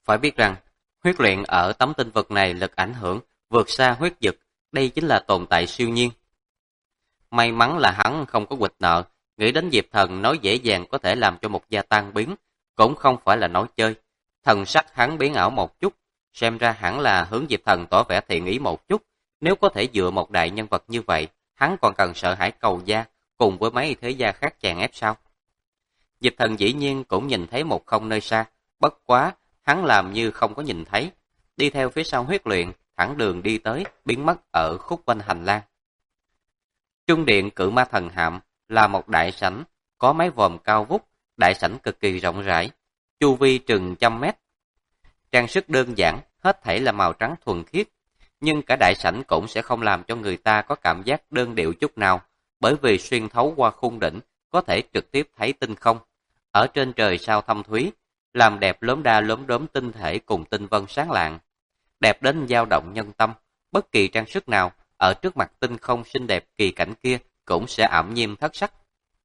Phải biết rằng, huyết luyện ở tấm tinh vực này lực ảnh hưởng vượt xa huyết dực, đây chính là tồn tại siêu nhiên. May mắn là hắn không có quỵt nợ, nghĩ đến Diệp Thần nói dễ dàng có thể làm cho một gia tan biến, cũng không phải là nói chơi. Thần sắc hắn biến ảo một chút, xem ra hẳn là hướng Diệp Thần tỏ vẻ thiện ý một chút, nếu có thể dựa một đại nhân vật như vậy, hắn còn cần sợ hãi Cầu gia cùng với mấy thế gia khác chèn ép sao? Diệp Thần dĩ nhiên cũng nhìn thấy một không nơi xa, bất quá, hắn làm như không có nhìn thấy, đi theo phía sau huyết luyện, thẳng đường đi tới, biến mất ở khúc quanh hành lang. Trung điện Cự Ma Thần Hạm là một đại sảnh, có mái vòm cao vút, đại sảnh cực kỳ rộng rãi, chu vi chừng 100 mét. Trang sức đơn giản, hết thảy là màu trắng thuần khiết, nhưng cả đại sảnh cũng sẽ không làm cho người ta có cảm giác đơn điệu chút nào, bởi vì xuyên thấu qua khung đỉnh, có thể trực tiếp thấy tinh không. Ở trên trời sao thâm thúy, làm đẹp lốm đa lốm đốm tinh thể cùng tinh vân sáng lạng. Đẹp đến dao động nhân tâm, bất kỳ trang sức nào, ở trước mặt tinh không xinh đẹp kỳ cảnh kia, cũng sẽ ảm nhiên thất sắc.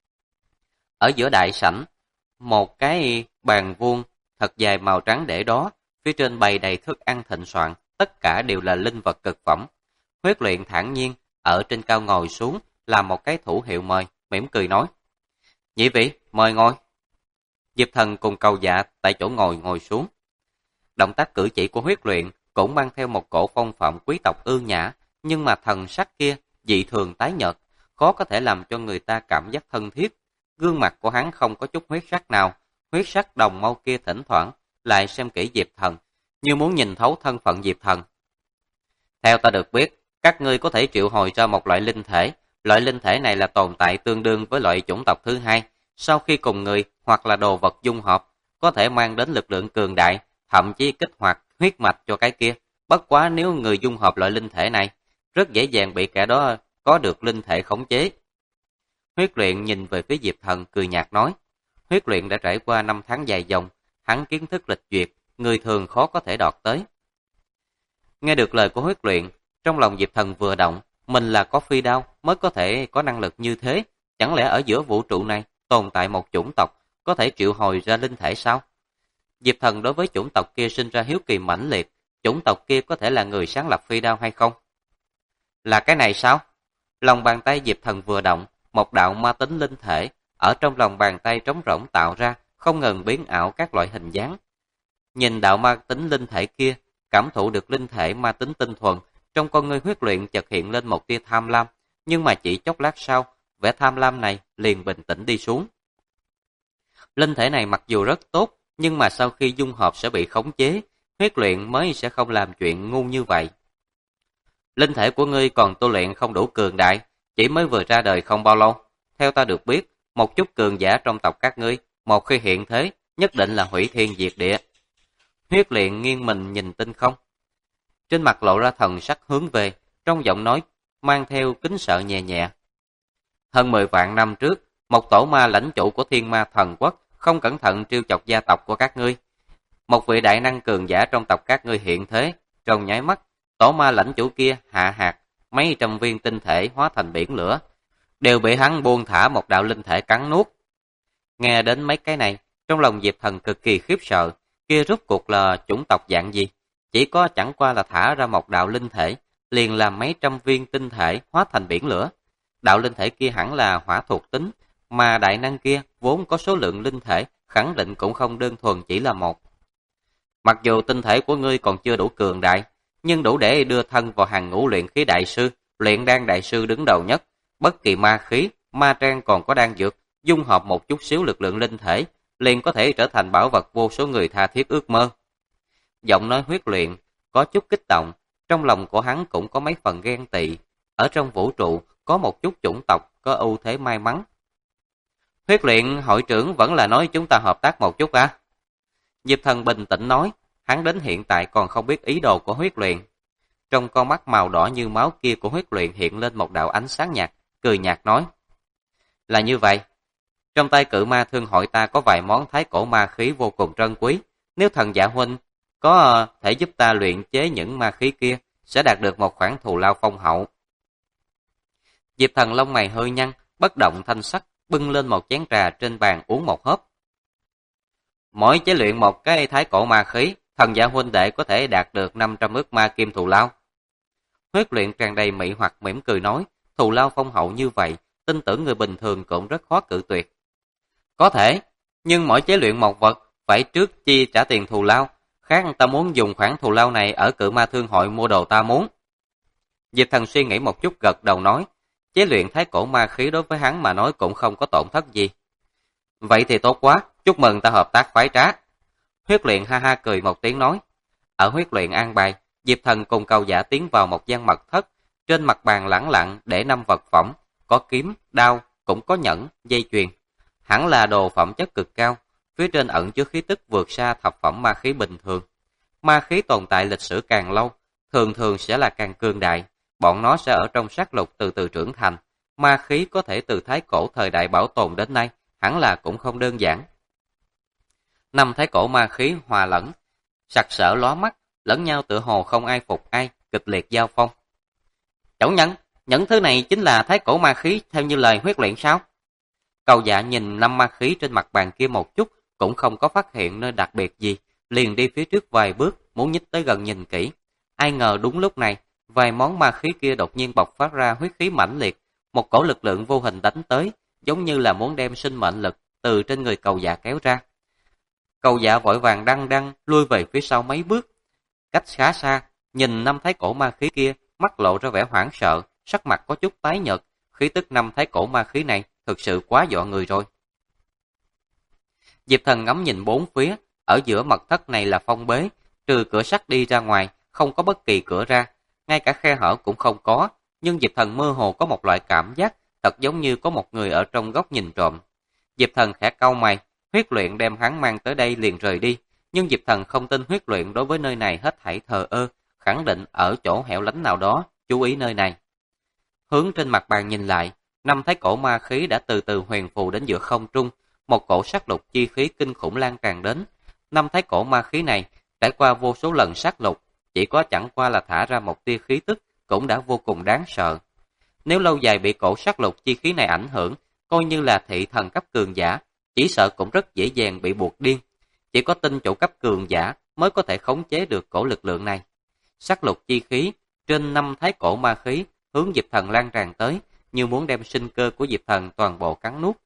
Ở giữa đại sảnh, một cái bàn vuông thật dài màu trắng để đó, phía trên bày đầy thức ăn thịnh soạn, tất cả đều là linh vật cực phẩm. Huyết luyện thản nhiên, ở trên cao ngồi xuống, làm một cái thủ hiệu mời, mỉm cười nói. Nhị vị, mời ngồi. Diệp Thần cùng Cầu Dạ tại chỗ ngồi xuống. Động tác cử chỉ của huyết luyện cũng mang theo một cổ phong phạm quý tộc ương nhã, nhưng mà thần sắc kia dị thường tái nhợt, khó có thể làm cho người ta cảm giác thân thiết. Gương mặt của hắn không có chút huyết sắc nào, huyết sắc đồng mâu kia thỉnh thoảng lại xem kỹ Diệp Thần, như muốn nhìn thấu thân phận Diệp Thần. Theo ta được biết, các ngươi có thể triệu hồi ra một loại linh thể, loại linh thể này là tồn tại tương đương với loại chủng tộc thứ hai, sau khi cùng người hoặc là đồ vật dung hợp, có thể mang đến lực lượng cường đại, thậm chí kích hoạt huyết mạch cho cái kia. Bất quá nếu người dung hợp loại linh thể này, rất dễ dàng bị kẻ đó có được linh thể khống chế. Huyết luyện nhìn về phía Diệp Thần cười nhạt nói, huyết luyện đã trải qua 5 tháng dài dòng, hắn kiến thức lịch duyệt, người thường khó có thể đọt tới. Nghe được lời của huyết luyện, trong lòng Diệp Thần vừa động, mình là có phi đao mới có thể có năng lực như thế, chẳng lẽ ở giữa vũ trụ này tồn tại một chủng tộc có thể triệu hồi ra linh thể sao? Diệp Thần đối với chủng tộc kia sinh ra hiếu kỳ mãnh liệt, chủng tộc kia có thể là người sáng lập phi đao hay không? Là cái này sao? Lòng bàn tay Diệp Thần vừa động, một đạo ma tính linh thể ở trong lòng bàn tay trống rỗng tạo ra, không ngừng biến ảo các loại hình dáng. Nhìn đạo ma tính linh thể kia, cảm thụ được linh thể ma tính tinh thuần, trong con ngươi huyết luyện chợt hiện lên một tia tham lam, nhưng mà chỉ chốc lát sau, vẻ tham lam này liền bình tĩnh đi xuống. Linh thể này mặc dù rất tốt, nhưng mà sau khi dung hợp sẽ bị khống chế, huyết luyện mới sẽ không làm chuyện ngu như vậy. Linh thể của ngươi còn tu luyện không đủ cường đại, chỉ mới vừa ra đời không bao lâu. Theo ta được biết, một chút cường giả trong tộc các ngươi, một khi hiện thế, nhất định là hủy thiên diệt địa. Huyết luyện nghiêng mình nhìn tinh không. Trên mặt lộ ra thần sắc hướng về, trong giọng nói mang theo kính sợ nhẹ nhẹ. Hơn 10 vạn năm trước, một tổ ma lãnh chủ của Thiên Ma Thần Quốc không cẩn thận trêu chọc gia tộc của các ngươi. Một vị đại năng cường giả trong tộc các ngươi hiện thế, trong nháy mắt, tổ ma lãnh chủ kia hạ hạt, mấy trăm viên tinh thể hóa thành biển lửa, đều bị hắn buông thả một đạo linh thể cắn nuốt. Nghe đến mấy cái này, trong lòng Diệp Thần cực kỳ khiếp sợ, kia rốt cuộc là chủng tộc dạng gì? Chỉ có chẳng qua là thả ra một đạo linh thể, liền làm mấy trăm viên tinh thể hóa thành biển lửa. Đạo linh thể kia hẳn là hỏa thuộc tính, mà đại năng kia vốn có số lượng linh thể, khẳng định cũng không đơn thuần chỉ là một. Mặc dù tinh thể của ngươi còn chưa đủ cường đại, nhưng đủ để đưa thân vào hàng ngũ luyện khí đại sư, luyện đan đại sư đứng đầu nhất. Bất kỳ ma khí, ma trang còn có đan dược, dung hợp một chút xíu lực lượng linh thể, liền có thể trở thành bảo vật vô số người tha thiết ước mơ. Giọng nói huyết luyện, có chút kích động, trong lòng của hắn cũng có mấy phần ghen tị. Ở trong vũ trụ, có một chút chủng tộc có ưu thế may mắn. Huyết luyện hội trưởng vẫn là nói chúng ta hợp tác một chút à? Diệp Thần bình tĩnh nói, hắn đến hiện tại còn không biết ý đồ của huyết luyện. Trong con mắt màu đỏ như máu kia của huyết luyện hiện lên một đạo ánh sáng nhạt, cười nhạt nói. Là như vậy, trong tay Cự Ma Thương hội ta có vài món thái cổ ma khí vô cùng trân quý, nếu thần dạ huynh có thể giúp ta luyện chế những ma khí kia, sẽ đạt được một khoản thù lao phong hậu. Diệp Thần lông mày hơi nhăn, bất động thanh sắc, bưng lên một chén trà trên bàn uống một hớp. Mỗi chế luyện một cái thái cổ ma khí, thần gia huynh đệ có thể đạt được 500 ức ma kim thù lao. Huyết luyện tràn đầy mị hoặc mỉm cười nói, thù lao phong hậu như vậy, tin tưởng người bình thường cũng rất khó cự tuyệt. Có thể, nhưng mỗi chế luyện một vật phải trước chi trả tiền thù lao, khác ta muốn dùng khoản thù lao này ở cự ma thương hội mua đồ ta muốn. Diệp Thần suy nghĩ một chút gật đầu nói, chế luyện thái cổ ma khí đối với hắn mà nói cũng không có tổn thất gì. Vậy thì tốt quá, chúc mừng ta hợp tác khoái trá. Huyết luyện ha ha cười một tiếng nói. Ở huyết luyện an bài, Diệp Thần cùng Cầu Dạ tiến vào một gian mật thất, trên mặt bàn lẳng lặng để 5 vật phẩm, có kiếm, đao, cũng có nhẫn, dây chuyền. Hẳn là đồ phẩm chất cực cao, phía trên ẩn chứa khí tức vượt xa thập phẩm ma khí bình thường. Ma khí tồn tại lịch sử càng lâu, thường thường sẽ là càng cường đại, bọn nó sẽ ở trong sát lục từ từ trưởng thành. Ma khí có thể từ thái cổ thời đại bảo tồn đến nay, hẳn là cũng không đơn giản. 5 thái cổ ma khí hòa lẫn, sặc sỡ lóa mắt, lẫn nhau tựa hồ không ai phục ai, kịch liệt giao phong. Chủ nhân, những thứ này chính là thái cổ ma khí theo như lời huyết luyện sao? Cầu Dạ nhìn 5 ma khí trên mặt bàn kia một chút, cũng không có phát hiện nơi đặc biệt gì, liền đi phía trước vài bước, muốn nhích tới gần nhìn kỹ. Ai ngờ đúng lúc này, vài món ma khí kia đột nhiên bộc phát ra huyết khí mãnh liệt, một cổ lực lượng vô hình đánh tới, giống như là muốn đem sinh mệnh lực từ trên người Cầu Dạ kéo ra. Cầu Dạ vội vàng đăng lui về phía sau mấy bước, cách khá xa, nhìn 5 thái cổ ma khí kia, mắt lộ ra vẻ hoảng sợ, sắc mặt có chút tái nhợt, khí tức 5 thái cổ ma khí này thực sự quá dọa người rồi. Diệp Thần ngắm nhìn bốn phía, ở giữa mật thất này là phong bế, trừ cửa sắt đi ra ngoài, không có bất kỳ cửa ra, ngay cả khe hở cũng không có, nhưng Diệp Thần mơ hồ có một loại cảm giác, thật giống như có một người ở trong góc nhìn trộm. Diệp Thần khẽ cau mày, huyết luyện đem hắn mang tới đây liền rời đi, nhưng Diệp Thần không tin huyết luyện đối với nơi này hết thảy thờ ơ, khẳng định ở chỗ hẻo lánh nào đó, chú ý nơi này. Hướng trên mặt bàn nhìn lại, 5 thái cổ ma khí đã từ từ huyền phù đến giữa không trung, một cổ sát lục chi khí kinh khủng lan tràn đến. 5 thái cổ ma khí này trải qua vô số lần sát lục, chỉ có chẳng qua là thả ra một tia khí tức cũng đã vô cùng đáng sợ. Nếu lâu dài bị cổ sát lục chi khí này ảnh hưởng, coi như là thị thần cấp cường giả, chỉ sợ cũng rất dễ dàng bị buộc điên. Chỉ có tinh chủ cấp cường giả mới có thể khống chế được cổ lực lượng này. Sát lục chi khí trên 5 thái cổ ma khí hướng Diệp Thần lan tràn tới, như muốn đem sinh cơ của Diệp Thần toàn bộ cắn nuốt.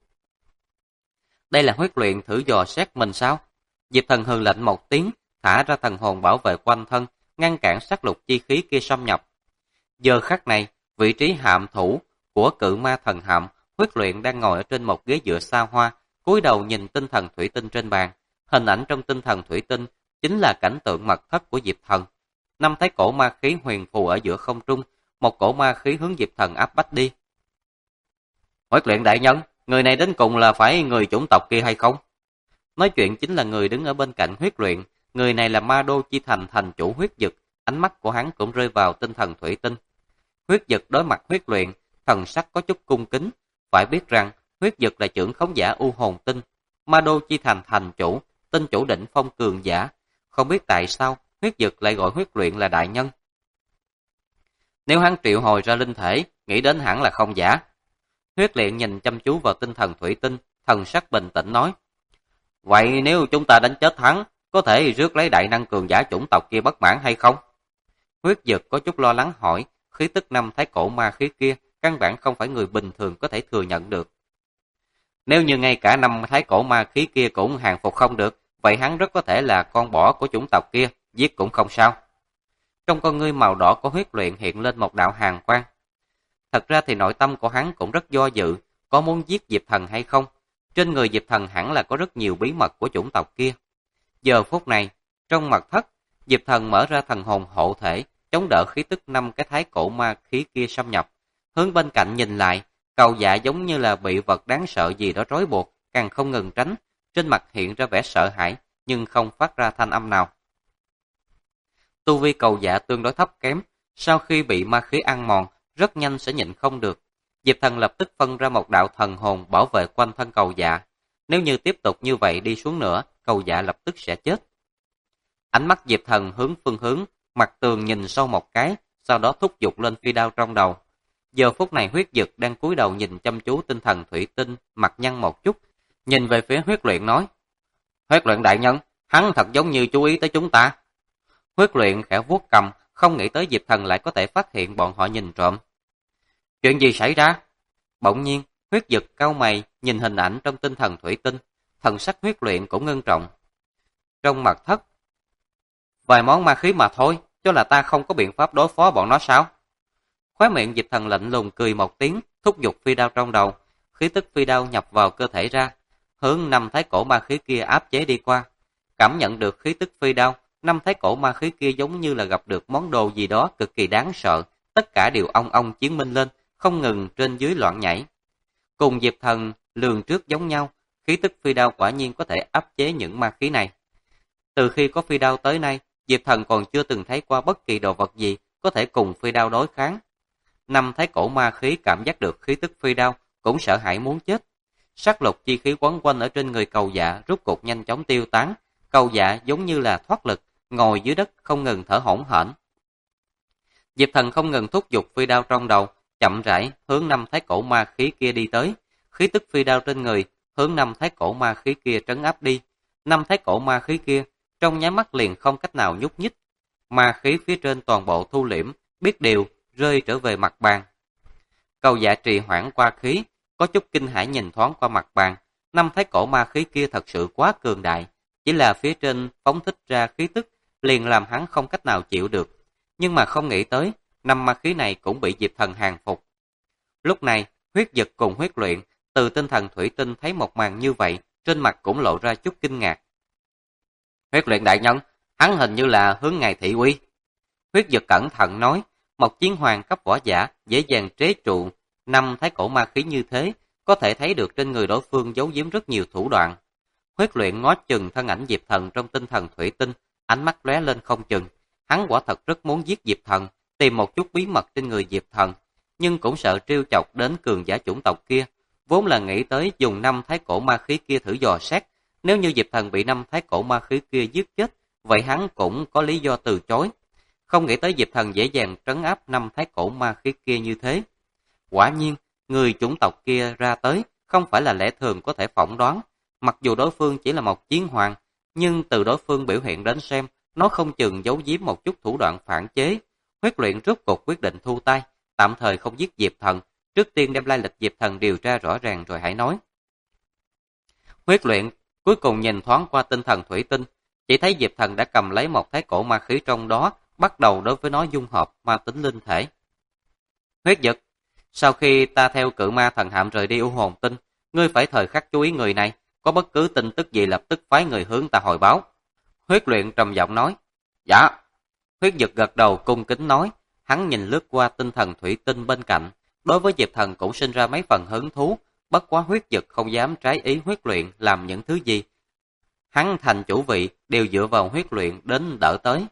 Đây là huyết luyện thử dò xét mình sao? Diệp Thần hừ lạnh một tiếng, thả ra thần hồn bảo vệ quanh thân, ngăn cản sát lục chi khí kia xâm nhập. Giờ khắc này, vị trí hạm thủ của cự ma thần hạm, huyết luyện đang ngồi ở trên một ghế dựa xa hoa, cúi đầu nhìn tinh thần thủy tinh trên bàn. Hình ảnh trong tinh thần thủy tinh chính là cảnh tượng mật thất của Diệp Thần. 5 thái cổ ma khí huyền phù ở giữa không trung, một cổ ma khí hướng Diệp Thần áp bách đi. Huyết luyện đại nhân, người này đến cùng là phải người chủng tộc kia hay không? Nói chuyện chính là người đứng ở bên cạnh huyết luyện, người này là Ma Đô Chi Thành thành chủ huyết dực, ánh mắt của hắn cũng rơi vào tinh thần thủy tinh. Huyết dực đối mặt huyết luyện, thần sắc có chút cung kính, phải biết rằng huyết dực là trưởng khống giả u hồn tinh, Ma Đô Chi Thành thành chủ, tinh chủ đỉnh phong cường giả, không biết tại sao huyết dực lại gọi huyết luyện là đại nhân. Nếu hắn triệu hồi ra linh thể, nghĩ đến hẳn là không giả. Huyết luyện nhìn chăm chú vào tinh thần thủy tinh, thần sắc bình tĩnh nói. Vậy nếu chúng ta đánh chết hắn, có thể rước lấy đại năng cường giả chủng tộc kia bất mãn hay không? Huyết dực có chút lo lắng hỏi, khí tức 5 thái cổ ma khí kia, căn bản không phải người bình thường có thể thừa nhận được. Nếu như ngay cả 5 thái cổ ma khí kia cũng hàng phục không được, vậy hắn rất có thể là con bỏ của chủng tộc kia, giết cũng không sao. Trong con ngươi màu đỏ của huyết luyện hiện lên một đạo hàn quang. Thật ra thì nội tâm của hắn cũng rất do dự, có muốn giết Diệp Thần hay không. Trên người Diệp Thần hẳn là có rất nhiều bí mật của chủng tộc kia. Giờ phút này, trong mật thất, Diệp Thần mở ra thần hồn hộ thể, chống đỡ khí tức 5 cái thái cổ ma khí kia xâm nhập. Hướng bên cạnh nhìn lại, Cầu Dạ giống như là bị vật đáng sợ gì đó trói buộc, càng không ngừng tránh. Trên mặt hiện ra vẻ sợ hãi, nhưng không phát ra thanh âm nào. Tu vi Cầu Dạ tương đối thấp kém, sau khi bị ma khí ăn mòn, rất nhanh sẽ nhịn không được. Diệp Thần lập tức phân ra một đạo thần hồn bảo vệ quanh thân Cầu Dạ. Nếu như tiếp tục như vậy đi xuống nữa, Cầu Dạ lập tức sẽ chết. Ánh mắt Diệp Thần hướng phương hướng, mặt tường nhìn sâu một cái, sau đó thúc giục lên phi đao trong đầu. Giờ phút này huyết dực đang cúi đầu nhìn chăm chú tinh thần thủy tinh, mặt nhăn một chút, nhìn về phía huyết luyện nói. Huyết luyện đại nhân, hắn thật giống như chú ý tới chúng ta, Huyết luyện khẽ vuốt cầm, không nghĩ tới Diệp Thần lại có thể phát hiện bọn họ nhìn trộm. Chuyện gì xảy ra? Bỗng nhiên, Huyết Dực cau mày nhìn hình ảnh trong tinh thần thủy tinh, thần sắc Huyết luyện cũng ngưng trọng. Trong mật thất, vài món ma khí mà thôi, cho là ta không có biện pháp đối phó bọn nó sao? Khóe miệng Diệp Thần lạnh lùng cười một tiếng, thúc giục phi đao trong đầu, khí tức phi đao nhập vào cơ thể ra, hướng năm thái cổ ma khí kia áp chế đi qua. Cảm nhận được khí tức phi đao, năm thái cổ ma khí kia giống như là gặp được món đồ gì đó cực kỳ đáng sợ, tất cả đều ong ong chiến minh lên, không ngừng trên dưới loạn nhảy. Cùng Diệp Thần lường trước giống nhau, khí tức phi đao quả nhiên có thể áp chế những ma khí này. Từ khi có phi đao tới nay, Diệp Thần còn chưa từng thấy qua bất kỳ đồ vật gì có thể cùng phi đao đối kháng. Năm thái cổ ma khí cảm giác được khí tức phi đao, cũng sợ hãi muốn chết. Sắc lục chi khí quấn quanh ở trên người Cầu Dạ rút cục nhanh chóng tiêu tán. Cầu Dạ giống như là thoát lực, ngồi dưới đất không ngừng thở hổn hển. Diệp Thần không ngừng thúc giục phi đao trong đầu, chậm rãi hướng năm thái cổ ma khí kia đi tới. Khí tức phi đao trên người hướng năm thái cổ ma khí kia trấn áp đi. Năm thái cổ ma khí kia trong nháy mắt liền không cách nào nhúc nhích. Ma khí phía trên toàn bộ thu liễm, biết điều rơi trở về mặt bàn. Cầu Dạ trì hoãn qua khí, có chút kinh hãi nhìn thoáng qua mặt bàn. Năm thái cổ ma khí kia thật sự quá cường đại, chỉ là phía trên phóng thích ra khí tức liền làm hắn không cách nào chịu được. Nhưng mà không nghĩ tới, năm ma khí này cũng bị Diệp Thần hàng phục. Lúc này, Huyết Dực cùng Huyết Luyện từ tinh thần thủy tinh thấy một màn như vậy, trên mặt cũng lộ ra chút kinh ngạc. Huyết Luyện đại nhân, hắn hình như là hướng ngài thị uy. Huyết Dực cẩn thận nói, một chiến hoàng cấp võ giả dễ dàng chế trụ năm thái cổ ma khí như thế, có thể thấy được trên người đối phương giấu giếm rất nhiều thủ đoạn. Huyết Luyện ngó chừng thân ảnh Diệp Thần trong tinh thần thủy tinh, ánh mắt lóe lên không chừng. Hắn quả thật rất muốn giết Diệp Thần, tìm một chút bí mật trên người Diệp Thần, nhưng cũng sợ trêu chọc đến cường giả chủng tộc kia, vốn là nghĩ tới dùng năm thái cổ ma khí kia thử dò xét. Nếu như Diệp Thần bị năm thái cổ ma khí kia giết chết, vậy hắn cũng có lý do từ chối. Không nghĩ tới Diệp Thần dễ dàng trấn áp năm thái cổ ma khí kia như thế. Quả nhiên, người chủng tộc kia ra tới không phải là lẽ thường có thể phỏng đoán. Mặc dù đối phương chỉ là một chiến hoàng, nhưng từ đối phương biểu hiện đến xem, nó không chừng giấu giếm một chút thủ đoạn phản chế. Huyết Luyện rốt cuộc quyết định thu tay, tạm thời không giết Diệp Thần, trước tiên đem lai lịch Diệp Thần điều tra rõ ràng rồi hãy nói. Huyết Luyện cuối cùng nhìn thoáng qua tinh thần thủy tinh, chỉ thấy Diệp Thần đã cầm lấy một thái cổ ma khí trong đó, bắt đầu đối với nó dung hợp ma tính linh thể. Huyết Dực, sau khi ta theo cự ma thần hạm rời đi U Hồn Tinh, ngươi phải thời khắc chú ý người này, có bất cứ tin tức gì lập tức phái người hướng ta hồi báo. Huyết Luyện trầm giọng nói. Dạ. Huyết Dực gật đầu cung kính nói, hắn nhìn lướt qua tinh thần thủy tinh bên cạnh, đối với Diệp Thần cũng sinh ra mấy phần hứng thú, bất quá Huyết Dực không dám trái ý Huyết Luyện làm những thứ gì. Hắn thành chủ vị đều dựa vào Huyết Luyện đến đỡ tới.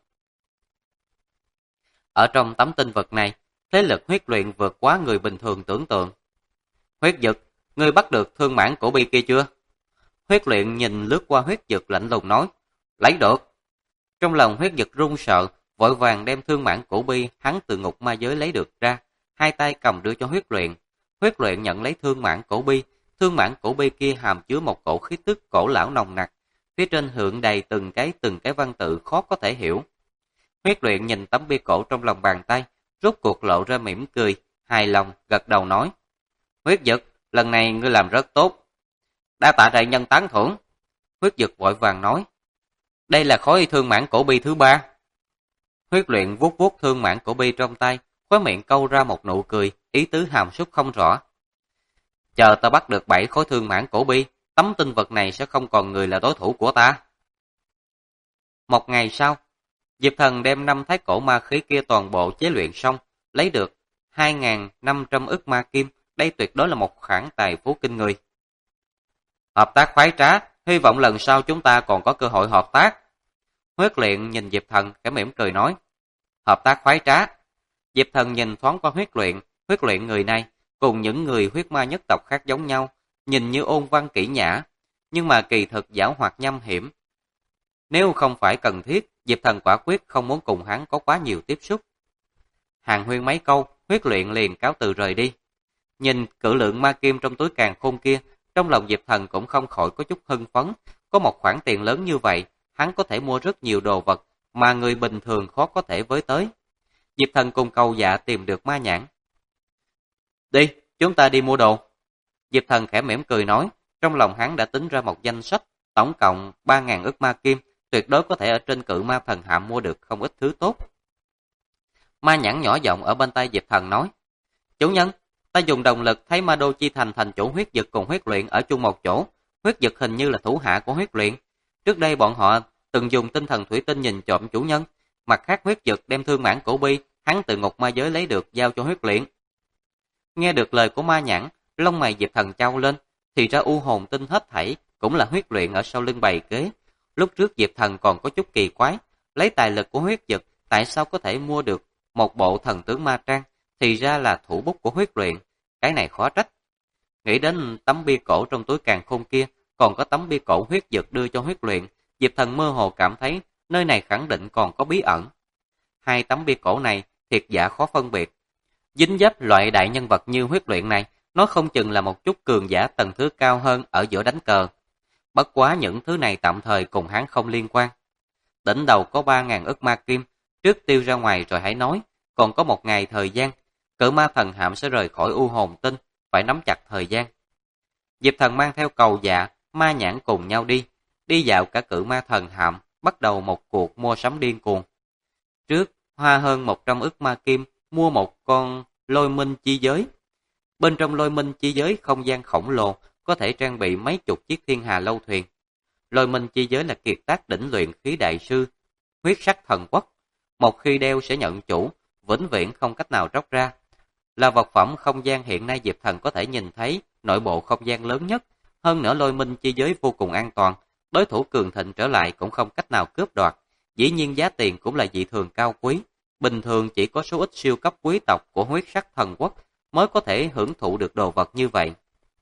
Ở trong tấm tinh vực này, thế lực Huyết Luyện vượt quá người bình thường tưởng tượng. Huyết Dực, ngươi bắt được thương mãn cổ bi kia chưa? Huyết Luyện nhìn lướt qua Huyết Dực lạnh lùng nói, lấy được. Trong lòng Huyết Dực run sợ, vội vàng đem thương mãn cổ bi hắn từ ngục ma giới lấy được ra, hai tay cầm đưa cho Huyết Luyện. Huyết Luyện nhận lấy thương mãn cổ bi kia hàm chứa một cổ khí tức cổ lão nồng nặc, phía trên hượng đầy từng cái văn tự khó có thể hiểu. Huyết Luyện nhìn tấm bia cổ trong lòng bàn tay, rốt cuộc lộ ra mỉm cười, hài lòng gật đầu nói, Huyết Dực, lần này ngươi làm rất tốt. Đa tạ đại nhân tán thưởng. Huyết Dực vội vàng nói, đây là khối thương mãn cổ bi thứ 3. Huyết Luyện vuốt vuốt thương mãn cổ bi trong tay, khóe miệng câu ra một nụ cười, ý tứ hàm súc không rõ. Chờ ta bắt được 7 khối thương mãn cổ bi, tấm tinh vật này sẽ không còn người là đối thủ của ta. Một ngày sau, Diệp Thần đem 5 thái cổ ma khí kia toàn bộ chế luyện xong, lấy được 2.500 ức ma kim, đây tuyệt đối là một khoản tài phú kinh người. Hợp tác khoái trá, hy vọng lần sau chúng ta còn có cơ hội hợp tác. Huyết Luyện nhìn Diệp Thần khẽ mỉm cười nói, hợp tác khoái trá. Diệp Thần nhìn thoáng qua Huyết Luyện người này cùng những người huyết ma nhất tộc khác giống nhau, nhìn như ôn văn kỹ nhã, nhưng mà kỳ thực giảo hoạt nham hiểm. Nếu không phải cần thiết, Diệp Thần quả quyết không muốn cùng hắn có quá nhiều tiếp xúc. Hàn huyên mấy câu, Huyết Luyện liền cáo từ rời đi. Nhìn cự lượng ma kim trong túi càn khôn kia, trong lòng Diệp Thần cũng không khỏi có chút hưng phấn. Có một khoản tiền lớn như vậy, hắn có thể mua rất nhiều đồ vật, mà người bình thường khó có thể với tới. Diệp Thần cùng Cầu Dạ tìm được ma nhãn. Đi, chúng ta đi mua đồ. Diệp Thần khẽ mỉm cười nói, trong lòng hắn đã tính ra một danh sách, tổng cộng 3.000 ức ma kim, tuyệt đối có thể ở trên Cự Ma Thần Hạm mua được không ít thứ tốt. Ma nhãn nhỏ giọng ở bên tay Diệp Thần nói, chủ nhân, ta dùng động lực thấy Ma Đô Chi Thành thành chủ huyết dực cùng huyết luyện ở chung một chỗ, huyết dực hình như là thủ hạ của huyết luyện. Trước đây bọn họ từng dùng tinh thần thủy tinh nhìn trộm chủ nhân, mặt khác huyết dực đem thương mãn cổ bi, hắn từ ngục ma giới lấy được giao cho huyết luyện. Nghe được lời của ma nhãn, lông mày Diệp Thần chau lên, thì ra u hồn tinh hết thảy cũng là huyết luyện ở sau lưng bày kế. Lúc trước Diệp Thần còn có chút kỳ quái, lấy tài lực của huyết dực, tại sao có thể mua được một bộ thần tướng ma trang, thì ra là thủ bút của huyết luyện, cái này khó trách. Nghĩ đến tấm bia cổ trong túi càn khôn kia, còn có tấm bia cổ huyết dực đưa cho huyết luyện, Diệp Thần mơ hồ cảm thấy nơi này khẳng định còn có bí ẩn. Hai tấm bia cổ này thiệt giả khó phân biệt. Dính dấp loại đại nhân vật như huyết luyện này, nó không chừng là một chút cường giả tầng thứ cao hơn ở giữa đánh cờ. Bất quá những thứ này tạm thời cùng hắn không liên quan. Đỉnh đầu có 3.000 ức ma kim, trước tiêu ra ngoài rồi hãy nói, còn có một ngày thời gian, Cự Ma Thần Hạm sẽ rời khỏi u hồn tinh, phải nắm chặt thời gian. Diệp Thần mang theo Cầu Dạ, ma nhãn cùng nhau đi dạo cả Cự Ma Thần Hạm, bắt đầu một cuộc mua sắm điên cuồng. Trước, hoa hơn 100 ức ma kim, mua một con lôi minh chi giới. Bên trong lôi minh chi giới không gian khổng lồ, có thể trang bị mấy chục chiếc thiên hà lâu thuyền. Lôi minh chi giới là kiệt tác đỉnh luyện khí đại sư, huyết sắc thần quốc. Một khi đeo sẽ nhận chủ, vĩnh viễn không cách nào róc ra. Là vật phẩm không gian hiện nay Diệp Thần có thể nhìn thấy nội bộ không gian lớn nhất. Hơn nữa lôi minh chi giới vô cùng an toàn, đối thủ cường thịnh trở lại cũng không cách nào cướp đoạt. Dĩ nhiên giá tiền cũng là dị thường cao quý. Bình thường chỉ có số ít siêu cấp quý tộc của huyết sắc thần quốc mới có thể hưởng thụ được đồ vật như vậy.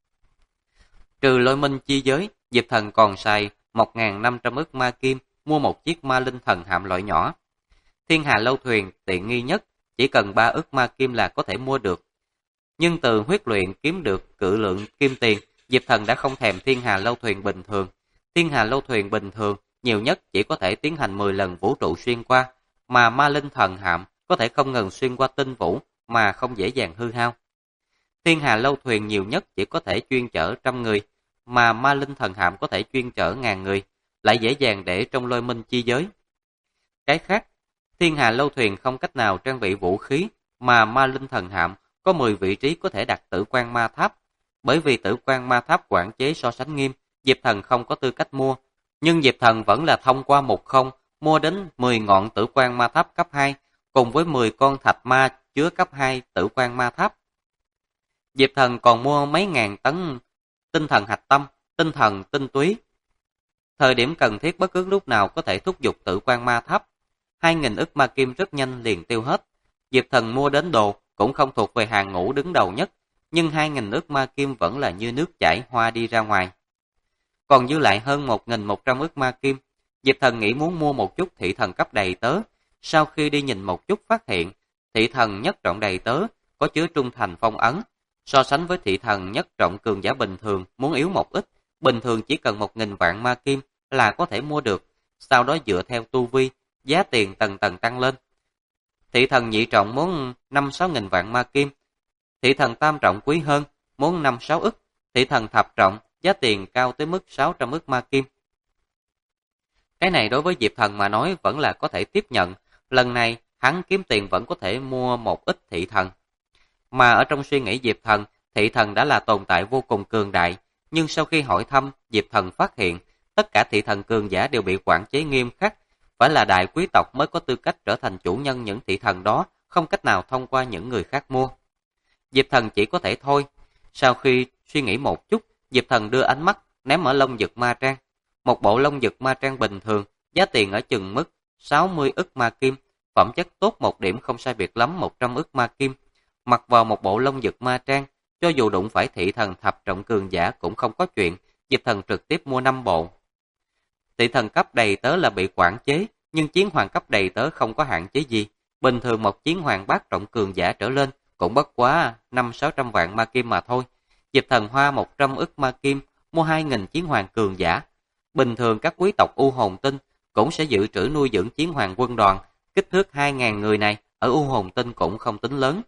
Trừ lôi minh chi giới, Diệp Thần còn xài 1.500 ức ma kim mua một chiếc ma linh thần hạm loại nhỏ. Thiên hà lâu thuyền tiện nghi nhất, chỉ cần 3 ức ma kim là có thể mua được. Nhưng từ huyết luyện kiếm được cự lượng kim tiền, Diệp Thần đã không thèm thiên hà lâu thuyền bình thường. Thiên hà lâu thuyền bình thường nhiều nhất chỉ có thể tiến hành 10 lần vũ trụ xuyên qua, mà ma linh thần hạm có thể không ngừng xuyên qua tinh vũ mà không dễ dàng hư hao. Thiên hà lâu thuyền nhiều nhất chỉ có thể chuyên chở 100 người, mà ma linh thần hạm có thể chuyên chở 1000 người, lại dễ dàng để trong lôi minh chi giới. Cái khác, thiên hà lâu thuyền không cách nào trang bị vũ khí, mà ma linh thần hạm có 10 vị trí có thể đặt tử quan ma tháp. Bởi vì tử quan ma tháp quản chế so sánh nghiêm, Diệp Thần không có tư cách mua, nhưng Diệp Thần vẫn là thông qua một không mua đến 10 ngọn tử quan ma tháp cấp 2, cùng với 10 con thạch ma chứa cấp 2 tử quan ma tháp. Diệp Thần còn mua mấy ngàn tấn tinh thần hạch tâm, tinh thần tinh túy. Thời điểm cần thiết bất cứ lúc nào có thể thúc giục tử quan ma tháp. 2.000 ức ma kim rất nhanh liền tiêu hết. Diệp Thần mua đến đồ cũng không thuộc về hàng ngũ đứng đầu nhất, nhưng 2.000 ức ma kim vẫn là như nước chảy hoa đi ra ngoài. Còn dư lại hơn 1.100 ức ma kim, Diệp Thần nghĩ muốn mua một chút thị thần cấp đầy tớ. Sau khi đi nhìn một chút phát hiện, thị thần nhất trọng đầy tớ có chứa trung thành phong ấn. So sánh với thị thần nhất trọng cường giả bình thường muốn yếu một ít, bình thường chỉ cần 1.000 vạn ma kim là có thể mua được. Sau đó dựa theo tu vi, giá tiền tầng tầng tăng lên. Thị thần nhị trọng muốn 5-6 nghìn vạn ma kim. Thị thần tam trọng quý hơn, muốn 5-6 ức. Thị thần thập trọng, giá tiền cao tới mức 600 ức ma kim. Cái này đối với Diệp Thần mà nói vẫn là có thể tiếp nhận. Lần này, hắn kiếm tiền vẫn có thể mua một ít thị thần. Mà ở trong suy nghĩ Diệp Thần, thị thần đã là tồn tại vô cùng cường đại. Nhưng sau khi hỏi thăm, Diệp Thần phát hiện, tất cả thị thần cường giả đều bị quản chế nghiêm khắc. Phải là đại quý tộc mới có tư cách trở thành chủ nhân những thị thần đó, không cách nào thông qua những người khác mua. Diệp Thần chỉ có thể thôi. Sau khi suy nghĩ một chút, Diệp Thần đưa ánh mắt ném ở Long Dực Ma Trang. Một bộ Long Dực Ma Trang bình thường, giá tiền ở chừng mức 60 ức ma kim, phẩm chất tốt một điểm không sai biệt lắm 100 ức ma kim. Mặc vào một bộ Long Dực Ma Trang, cho dù đụng phải thị thần thập trọng cường giả cũng không có chuyện, Diệp Thần trực tiếp mua 5 bộ. Thị thần cấp đầy tớ là bị quản chế, nhưng chiến hoàng cấp đầy tớ không có hạn chế gì. Bình thường một chiến hoàng bát trọng cường giả trở lên cũng bất quá 500-600 vạn ma kim mà thôi. Diệp Thần hoa 100 ức ma kim mua 2.000 chiến hoàng cường giả. Bình thường các quý tộc U Hồn Tinh cũng sẽ dự trữ nuôi dưỡng chiến hoàng quân đoàn. Kích thước 2.000 người này ở U Hồn Tinh cũng không tính lớn.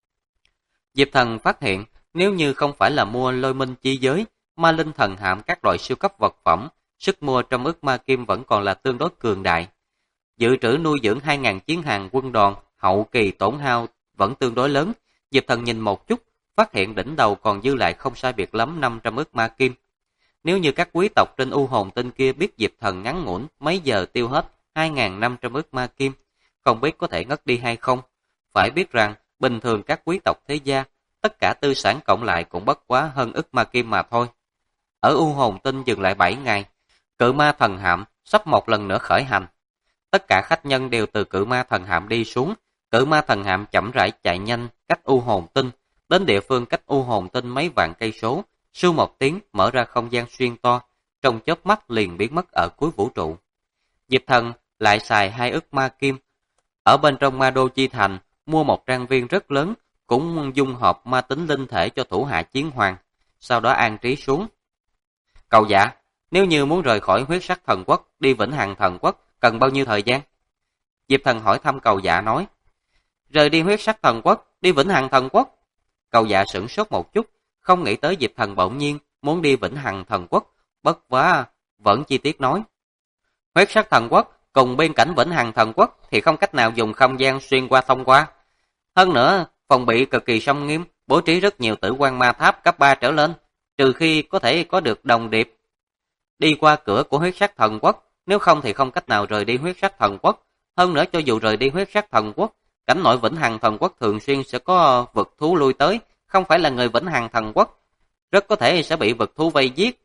Diệp Thần phát hiện, nếu như không phải là mua Lôi Minh chi giới, ma linh thần hạm các loại siêu cấp vật phẩm, sức mua trong ức ma kim vẫn còn là tương đối cường đại. Dự trữ nuôi dưỡng 2.000 chiến hàng quân đoàn, hậu kỳ tổn hao vẫn tương đối lớn. Diệp Thần nhìn một chút, phát hiện đỉnh đầu còn dư lại không sai biệt lắm 500 ức ma kim. Nếu như các quý tộc trên U Hồn Tinh kia biết Diệp Thần ngắn ngủn mấy giờ tiêu hết 2.500 ức ma kim, không biết có thể ngất đi hay không. Phải biết rằng, bình thường các quý tộc thế gia, tất cả tư sản cộng lại cũng bất quá hơn ức ma kim mà thôi. Ở U Hồn Tinh dừng lại 7 ngày, cự ma thần hạm sắp một lần nữa khởi hành. Tất cả khách nhân đều từ cự ma thần hạm đi xuống, cự ma thần hạm chậm rãi chạy nhanh cách U Hồn Tinh, đến địa phương cách U Hồn Tinh mấy vạn cây số, sưu một tiếng mở ra không gian xuyên to, trong chớp mắt liền biến mất ở cuối vũ trụ. Diệp Thần lại xài 2 ức ma kim, ở bên trong Ma Đô Chi Thành mua một trang viên rất lớn, cũng dung hợp ma tính linh thể cho thủ hạ chiến hoàng, sau đó an trí xuống. Cậu dạ, nếu như muốn rời khỏi huyết sắc thần quốc đi Vĩnh Hằng thần quốc, cần bao nhiêu thời gian? Diệp Thần hỏi thăm Cầu Dạ nói. Rời đi huyết sắc thần quốc, đi Vĩnh Hằng thần quốc. Cầu Dạ sửng sốt một chút, không nghĩ tới Diệp Thần bỗng nhiên muốn đi Vĩnh Hằng thần quốc, bất quá vẫn chi tiết nói. Huyết sắc thần quốc cùng biên cảnh Vĩnh Hằng thần quốc thì không cách nào dùng không gian xuyên qua thông qua. Hơn nữa, phòng bị cực kỳ sông nghiêm, bố trí rất nhiều tử quan ma tháp cấp 3 trở lên, trừ khi có thể có được đồng điệp đi qua cửa của huyết sắc thần quốc, nếu không thì không cách nào rời đi huyết sắc thần quốc. Hơn nữa cho dù rời đi huyết sắc thần quốc, cảnh nội Vĩnh Hằng thần quốc thường xuyên sẽ có vực thú lui tới, không phải là người Vĩnh Hằng thần quốc, rất có thể sẽ bị vực thú vây giết.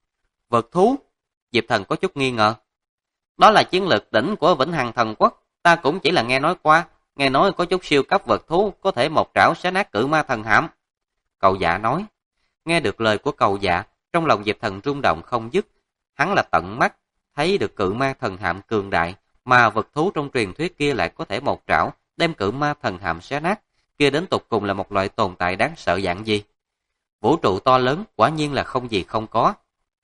Vực thú? Diệp Thần có chút nghi ngờ. Đó là chiến lược đỉnh của Vĩnh Hằng thần quốc, ta cũng chỉ là nghe nói qua, nghe nói có chút siêu cấp vực thú có thể một trảo xé nát cự ma thần hạm. Cầu Dạ nói. Nghe được lời của Cầu Dạ, trong lòng Diệp Thần rung động không dứt. Hắn là tận mắt thấy được cự ma thần hạm cường đại, mà vực thú trong truyền thuyết kia lại có thể một trảo đem cự ma thần hạm xé nát, kia đến tục cùng là một loại tồn tại đáng sợ dạng gì. Vũ trụ to lớn quả nhiên là không gì không có.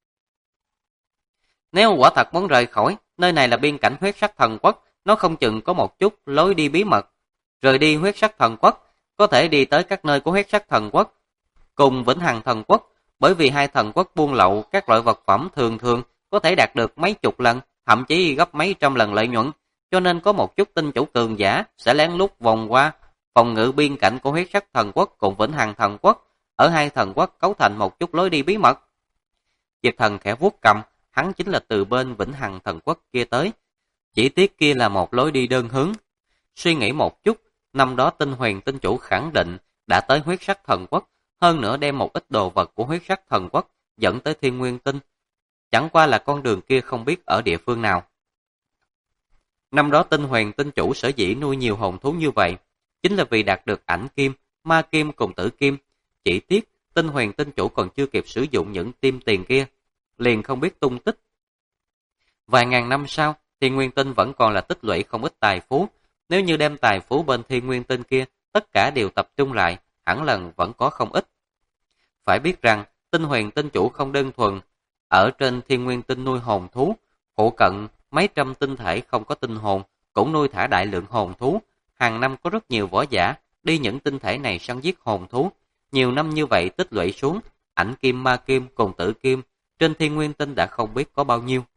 Nếu quả thật muốn rời khỏi, nơi này là biên cảnh huyết sắc thần quốc, nó không chừng có một chút lối đi bí mật. Rời đi huyết sắc thần quốc, có thể đi tới các nơi của huyết sắc thần quốc, cùng Vĩnh Hằng thần quốc, bởi vì hai thần quốc buôn lậu các loại vật phẩm thường thường có thể đạt được mấy chục lần, thậm chí gấp mấy trăm lần lợi nhuận, cho nên có một chút tinh chủ cường giả sẽ lén lút vòng qua phòng ngự biên cảnh của huyết sắc thần quốc cùng Vĩnh Hằng thần quốc, ở hai thần quốc cấu thành một chút lối đi bí mật. Diệp Thần khẽ vuốt cầm, hắn chính là từ bên Vĩnh Hằng thần quốc kia tới, chỉ tiếc kia là một lối đi đơn hướng. Suy nghĩ một chút, năm đó Tinh Huyền tinh chủ khẳng định đã tới huyết sắc thần quốc, hơn nữa đem một ít đồ vật của huyết sắc thần quốc dẫn tới Thiên Nguyên Tinh. Chẳng qua là con đường kia không biết ở địa phương nào. Năm đó Tinh Huyền tinh chủ sở dĩ nuôi nhiều hồn thú như vậy, chính là vì đạt được ảnh kim, ma kim cùng tử kim. Chỉ tiếc Tinh Huyền tinh chủ còn chưa kịp sử dụng những tim tiền kia, liền không biết tung tích. Vài ngàn năm sau, Thiên Nguyên Tinh vẫn còn là tích lũy không ít tài phú. Nếu như đem tài phú bên Thiên Nguyên Tinh kia tất cả đều tập trung lại, hẳn là vẫn có không ít. Phải biết rằng, Tinh Huyền tinh chủ không đơn thuần ở trên Thiên Nguyên Tinh nuôi hồn thú, phụ cận mấy trăm tinh thể không có tinh hồn cũng nuôi thả đại lượng hồn thú. Hàng năm có rất nhiều võ giả đi những tinh thể này săn giết hồn thú. Nhiều năm như vậy tích lũy xuống, ảnh kim, ma kim cùng tử kim trên Thiên Nguyên Tinh đã không biết có bao nhiêu.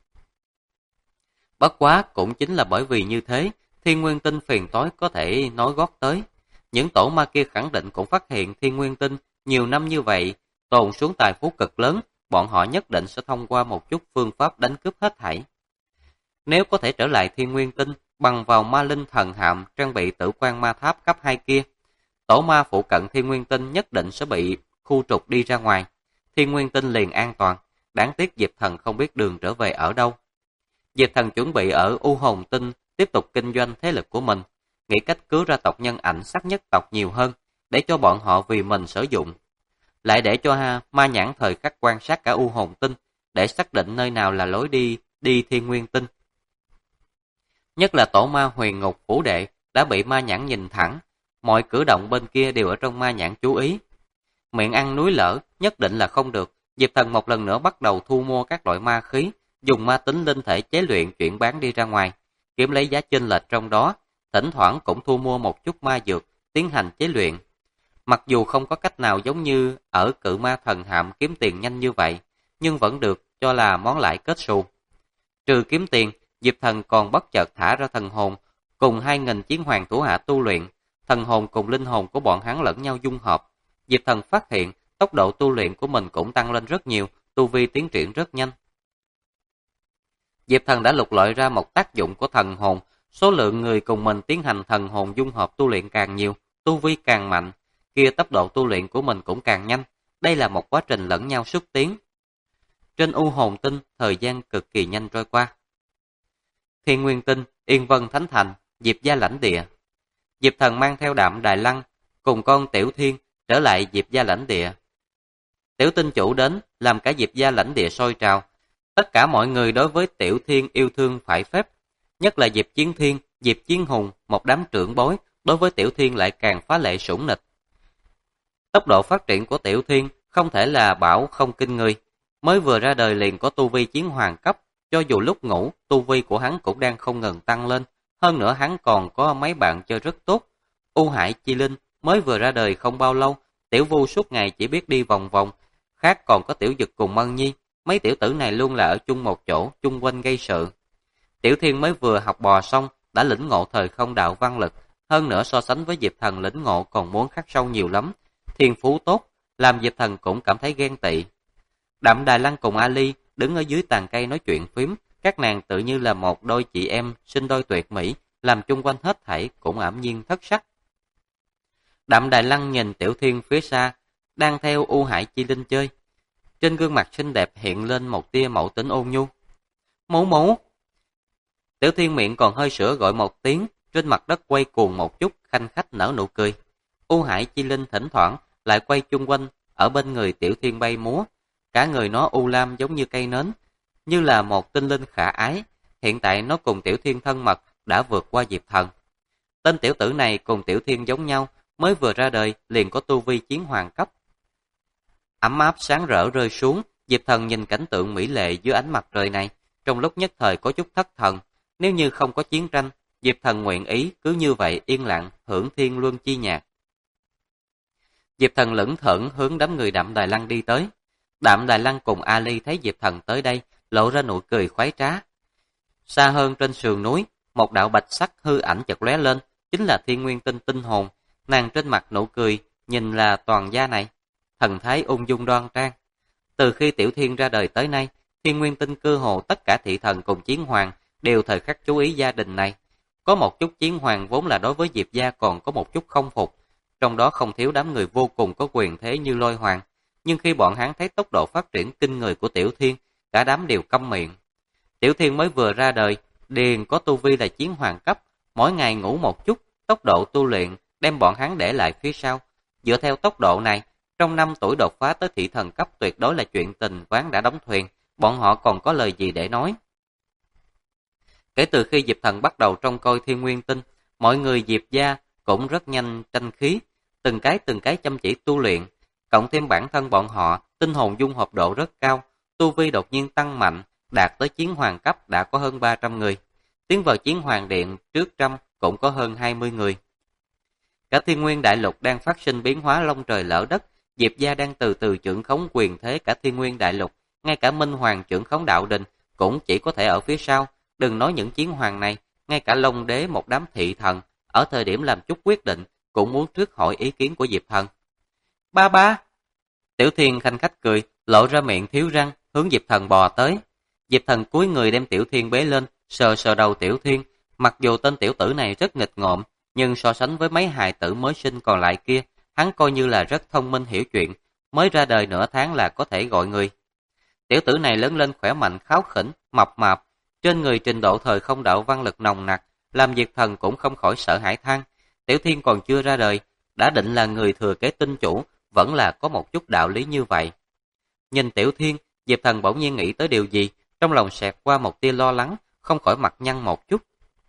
Bất quá cũng chính là bởi vì như thế, Thiên Nguyên Tinh phiền toái có thể nói gót tới. Những tổ ma kia khẳng định cũng phát hiện Thiên Nguyên Tinh nhiều năm như vậy tồn xuống tài phú cực lớn, bọn họ nhất định sẽ thông qua một chút phương pháp đánh cướp hết thảy. Nếu có thể trở lại Thiên Nguyên Tinh bằng vào ma linh thần hạm trang bị tử quan ma tháp cấp 2 kia, tổ ma phụ cận Thiên Nguyên Tinh nhất định sẽ bị khu trục đi ra ngoài. Thiên Nguyên Tinh liền an toàn, đáng tiếc Diệp Thần không biết đường trở về ở đâu. Diệp Thần chuẩn bị ở U Hồn Tinh tiếp tục kinh doanh thế lực của mình, nghĩ cách cứu ra tộc nhân ảnh sắc nhất tộc nhiều hơn, để cho bọn họ vì mình sử dụng. Lại để cho ma nhãn thời khắc quan sát cả U Hồn Tinh, để xác định nơi nào là lối đi Thiên Nguyên Tinh. Nhất là tổ ma Huyền Ngục Phủ Đệ đã bị ma nhãn nhìn thẳng, mọi cử động bên kia đều ở trong ma nhãn chú ý. Miệng ăn núi lở nhất định là không được, Diệp Thần một lần nữa bắt đầu thu mua các loại ma khí, dùng ma tính linh thể chế luyện chuyển bán đi ra ngoài, kiếm lấy giá chênh lệch trong đó, thỉnh thoảng cũng thu mua một chút ma dược, tiến hành chế luyện. Mặc dù không có cách nào giống như ở Cự Ma Thần Hạm kiếm tiền nhanh như vậy, nhưng vẫn được cho là món lãi kết xù. Trừ kiếm tiền, Diệp Thần còn bất chợt thả ra thần hồn, cùng 2.000 chiến hoàng thủ hạ tu luyện. Thần hồn cùng linh hồn của bọn hắn lẫn nhau dung hợp. Diệp Thần phát hiện tốc độ tu luyện của mình cũng tăng lên rất nhiều, tu vi tiến triển rất nhanh. Diệp Thần đã lục lọi ra một tác dụng của thần hồn, số lượng người cùng mình tiến hành thần hồn dung hợp tu luyện càng nhiều, tu vi càng mạnh, kia tốc độ tu luyện của mình cũng càng nhanh. Đây là một quá trình lẫn nhau xúc tiến. Trên U Hồn Tinh, thời gian cực kỳ nhanh trôi qua. Thiên Nguyên Tinh, Yên Vân Thánh Thành, Diệp gia lãnh địa. Diệp Thần mang theo Đạm Đài Lăng cùng con Tiểu Thiên trở lại Diệp gia lãnh địa. Tiểu Tinh chủ đến, làm cả Diệp gia lãnh địa sôi trào. Tất cả mọi người đối với Tiểu Thiên yêu thương phải phép, nhất là Diệp Chiến Thiên, Diệp Chiến Hùng, một đám trưởng bối, đối với Tiểu Thiên lại càng phá lệ sủng nịch. Tốc độ phát triển của Tiểu Thiên không thể là bảo không kinh người. Mới vừa ra đời liền có tu vi chiến hoàng cấp, cho dù lúc ngủ, tu vi của hắn cũng đang không ngừng tăng lên. Hơn nữa hắn còn có mấy bạn chơi rất tốt. U Hải Chi Linh mới vừa ra đời không bao lâu, Tiểu Vu suốt ngày chỉ biết đi vòng vòng. Khác còn có Tiểu Dực cùng Mân Nhi, mấy tiểu tử này luôn là ở chung một chỗ, chung quanh gây sự. Tiểu Thiên mới vừa học bò xong, đã lĩnh ngộ thời không đạo văn lực. Hơn nữa so sánh với Diệp Thần lĩnh ngộ còn muốn khắc sâu nhiều lắm. Thiên phú tốt, làm Diệp Thần cũng cảm thấy ghen tị. Đạm Đài Lăng cùng Ali đứng ở dưới tàn cây nói chuyện phím, các nàng tự như là một đôi chị em sinh đôi tuyệt mỹ, làm chung quanh hết thảy cũng ảm nhiên thất sắc. Đạm Đài Lăng nhìn Tiểu Thiên phía xa, đang theo U Hải Chi Linh chơi. Trên gương mặt xinh đẹp hiện lên một tia mẫu tính ôn nhu. Mẫu mẫu! Tiểu Thiên miệng còn hơi sữa gọi một tiếng, trên mặt đất quay cuồng một chút, khanh khách nở nụ cười. U Hải Chi Linh thỉnh thoảng lại quay chung quanh ở bên người Tiểu Thiên bay múa. Cả người nó u lam giống như cây nến, như là một tinh linh khả ái. Hiện tại nó cùng Tiểu Thiên thân mật đã vượt qua Diệp Thần. Tên tiểu tử này cùng Tiểu Thiên giống nhau, mới vừa ra đời liền có tu vi chiến hoàng cấp. Ấm áp sáng rỡ rơi xuống, Diệp Thần nhìn cảnh tượng mỹ lệ dưới ánh mặt trời này, trong lúc nhất thời có chút thất thần. Nếu như không có chiến tranh, Diệp Thần nguyện ý cứ như vậy yên lặng hưởng thiên luân chi nhạc. Diệp Thần lững thững hướng đám người Đạm Đài Lăng đi tới. Đạm Đài Lăng cùng Ali thấy Diệp Thần tới đây, lộ ra nụ cười khoái trá. Xa hơn trên sườn núi, một đạo bạch sắc hư ảnh chợt lóe lên, chính là Thiên Nguyên Tinh tinh hồn. Nàng trên mặt nụ cười, nhìn là toàn gia này, thần thái ung dung đoan trang. Từ khi Tiểu Thiên ra đời tới nay, Thiên Nguyên Tinh cơ hồ tất cả thị thần cùng chiến hoàng đều thời khắc chú ý gia đình này. Có một chút chiến hoàng vốn là đối với Diệp gia còn có một chút không phục, trong đó không thiếu đám người vô cùng có quyền thế như Lôi Hoàng. Nhưng khi bọn hắn thấy tốc độ phát triển kinh người của Tiểu Thiên, cả đám đều câm miệng. Tiểu Thiên mới vừa ra đời, điền có tu vi là chiến hoàng cấp, mỗi ngày ngủ một chút, tốc độ tu luyện đem bọn hắn để lại phía sau. Dựa theo tốc độ này, trong 5 tuổi đột phá tới thị thần cấp tuyệt đối là chuyện tình ván đã đóng thuyền, bọn họ còn có lời gì để nói. Kể từ khi Diệp Thần bắt đầu trông coi Thiên Nguyên Tinh, mọi người Diệp gia cũng rất nhanh tranh khí, từng cái chăm chỉ tu luyện, cộng thêm bản thân bọn họ, tinh hồn dung hợp độ rất cao, tu vi đột nhiên tăng mạnh, đạt tới chiến hoàng cấp đã có hơn 300 người. Tiến vào chiến hoàng điện trước trăm cũng có hơn 20 người. Cả Thiên Nguyên Đại Lục đang phát sinh biến hóa long trời lở đất, Diệp gia đang từ từ trưởng khống quyền thế cả Thiên Nguyên Đại Lục, ngay cả Minh Hoàng trưởng khống đạo đình cũng chỉ có thể ở phía sau, đừng nói những chiến hoàng này, ngay cả Long Đế một đám thị thần, ở thời điểm làm chút quyết định cũng muốn trước hỏi ý kiến của Diệp Thần. Ba ba! Tiểu Thiên khanh khách cười, lộ ra miệng thiếu răng, hướng Diệp Thần bò tới. Diệp Thần cúi người đem Tiểu Thiên bế lên, sờ sờ đầu Tiểu Thiên. Mặc dù tên tiểu tử này rất nghịch ngợm, nhưng so sánh với mấy hài tử mới sinh còn lại kia, hắn coi như là rất thông minh hiểu chuyện, mới ra đời nửa tháng là có thể gọi người. Tiểu tử này lớn lên khỏe mạnh kháu khỉnh, mập mạp, trên người trình độ thời không đạo văn lực nồng nặc, làm Diệp Thần cũng không khỏi sợ hãi than. Tiểu Thiên còn chưa ra đời, đã định là người thừa kế tinh chủ, vẫn là có một chút đạo lý như vậy. Nhìn Tiểu Thiên, Diệp Thần bỗng nhiên nghĩ tới điều gì, trong lòng xẹt qua một tia lo lắng, không khỏi mặt nhăn một chút.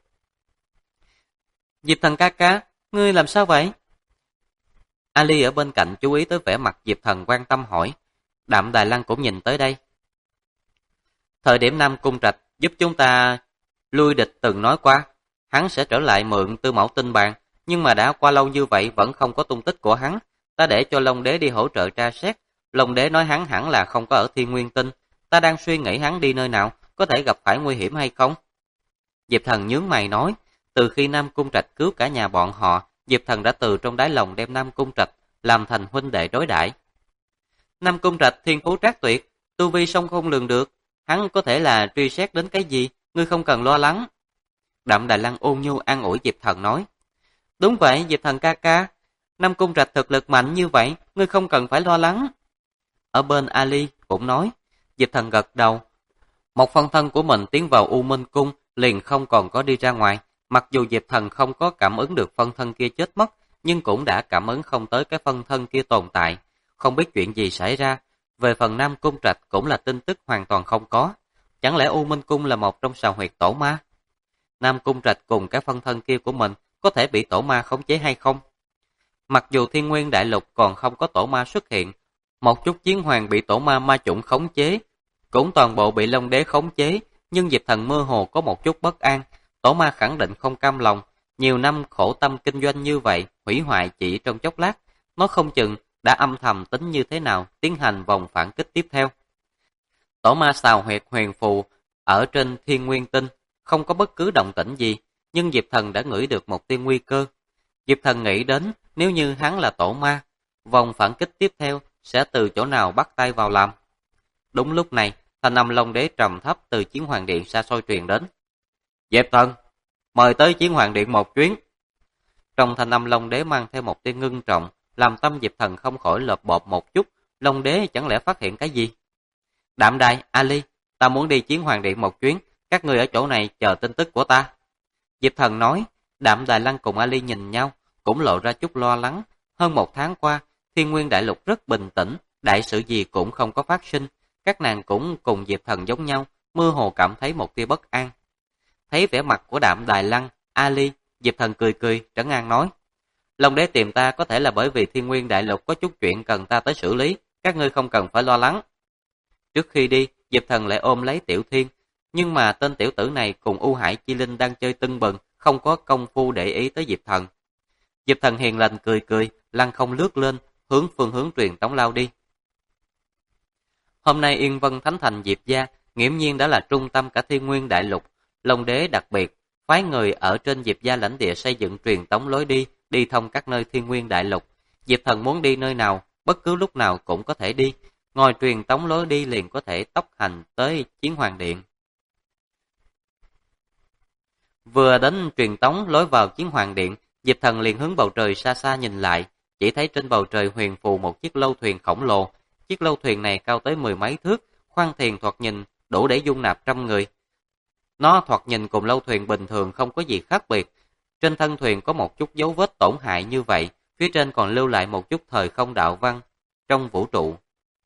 Diệp Thần ca ca, ngươi làm sao vậy? Ali ở bên cạnh chú ý tới vẻ mặt Diệp Thần quan tâm hỏi. Đạm Đài Lăng cũng nhìn tới đây. Thời điểm Nam Cung Trạch giúp chúng ta lui địch từng nói qua, hắn sẽ trở lại mượn Tư Mẫu Tinh Bàn, nhưng mà đã qua lâu như vậy vẫn không có tung tích của hắn. Ta để cho Long Đế đi hỗ trợ tra xét. Long Đế nói hắn hẳn là không có ở Thiên Nguyên Tinh. Ta đang suy nghĩ hắn đi nơi nào, có thể gặp phải nguy hiểm hay không? Diệp Thần nhướng mày nói, từ khi Nam Cung Trạch cứu cả nhà bọn họ, Diệp Thần đã từ trong đáy lòng đem Nam Cung Trạch làm thành huynh đệ đối đãi. Nam Cung Trạch thiên phú trác tuyệt, tu vi song không lường được, hắn có thể là truy xét đến cái gì, ngươi không cần lo lắng. Đạm Đài Lăng ôn nhu an ủi Diệp Thần nói, đúng vậy Diệp Thần ca ca, Nam Cung Trạch thực lực mạnh như vậy, ngươi không cần phải lo lắng. Ở bên Ali cũng nói, Diệp Thần gật đầu, một phân thân của mình tiến vào U Minh Cung liền không còn có đi ra ngoài, mặc dù Diệp Thần không có cảm ứng được phân thân kia chết mất, nhưng cũng đã cảm ứng không tới cái phân thân kia tồn tại, không biết chuyện gì xảy ra. Về phần Nam Cung Trạch cũng là tin tức hoàn toàn không có, chẳng lẽ U Minh Cung là một trong sào huyệt tổ ma? Nam Cung Trạch cùng cái phân thân kia của mình có thể bị tổ ma khống chế hay không? Mặc dù Thiên Nguyên Đại Lục còn không có tổ ma xuất hiện, một chút chiến hoàng bị tổ ma ma chủng khống chế, cũng toàn bộ bị Long Đế khống chế, nhưng Diệp Thần mơ hồ có một chút bất an, tổ ma khẳng định không cam lòng, nhiều năm khổ tâm kinh doanh như vậy, hủy hoại chỉ trong chốc lát, nó không chừng đã âm thầm tính như thế nào tiến hành vòng phản kích tiếp theo. Tổ ma xào huyệt huyền phù ở trên Thiên Nguyên Tinh, không có bất cứ động tĩnh gì, nhưng Diệp Thần đã ngửi được một tia nguy cơ. Diệp Thần nghĩ đến nếu như hắn là tổ ma, vòng phản kích tiếp theo sẽ từ chỗ nào bắt tay vào làm. Đúng lúc này, thanh âm Long Đế trầm thấp từ Chiến Hoàng Điện xa xôi truyền đến. Diệp Thần, mời tới Chiến Hoàng Điện một chuyến. Trong thanh âm Long Đế mang theo một tia ngưng trọng, làm tâm Diệp Thần không khỏi lợp bộp một chút. Long Đế chẳng lẽ phát hiện cái gì? Đạm Đài, Ali, ta muốn đi Chiến Hoàng Điện một chuyến, các người ở chỗ này chờ tin tức của ta. Diệp Thần nói. Đạm Đài Lăng cùng Ali nhìn nhau, cũng lộ ra chút lo lắng. Hơn một tháng qua, Thiên Nguyên Đại Lục rất bình tĩnh, đại sự gì cũng không có phát sinh. Các nàng cũng cùng Diệp Thần giống nhau, mơ hồ cảm thấy một tia bất an. Thấy vẻ mặt của Đạm Đài Lăng, Ali, Diệp Thần cười cười, trấn an nói. Long Đế tìm ta có thể là bởi vì Thiên Nguyên Đại Lục có chút chuyện cần ta tới xử lý, các ngươi không cần phải lo lắng. Trước khi đi, Diệp Thần lại ôm lấy Tiểu Thiên, nhưng mà tên tiểu tử này cùng U Hải Chi Linh đang chơi tưng bừng, không có công phu để ý tới Diệp Thần. Diệp Thần hiền lành cười cười, lăng không lướt lên, hướng phương hướng truyền tống lao đi. Hôm nay Yên Vân Thánh Thành Diệp gia, nghiễm nhiên đã là trung tâm cả Thiên Nguyên Đại Lục. Long Đế đặc biệt phái người ở trên Diệp gia lãnh địa xây dựng truyền tống lối đi, đi thông các nơi Thiên Nguyên Đại Lục. Diệp Thần muốn đi nơi nào, bất cứ lúc nào cũng có thể đi. Ngồi truyền tống lối đi liền có thể tốc hành tới Chiến Hoàng Điện. Vừa đến truyền tống lối vào Chiến Hoàng Điện, Diệp Thần liền hướng bầu trời xa xa nhìn lại, chỉ thấy trên bầu trời huyền phù một chiếc lâu thuyền khổng lồ. Chiếc lâu thuyền này cao tới 10 mấy thước, khoang thuyền thoạt nhìn đủ để dung nạp 100 người. Nó thoạt nhìn cùng lâu thuyền bình thường không có gì khác biệt. Trên thân thuyền có một chút dấu vết tổn hại như vậy, phía trên còn lưu lại một chút thời không đạo văn trong vũ trụ.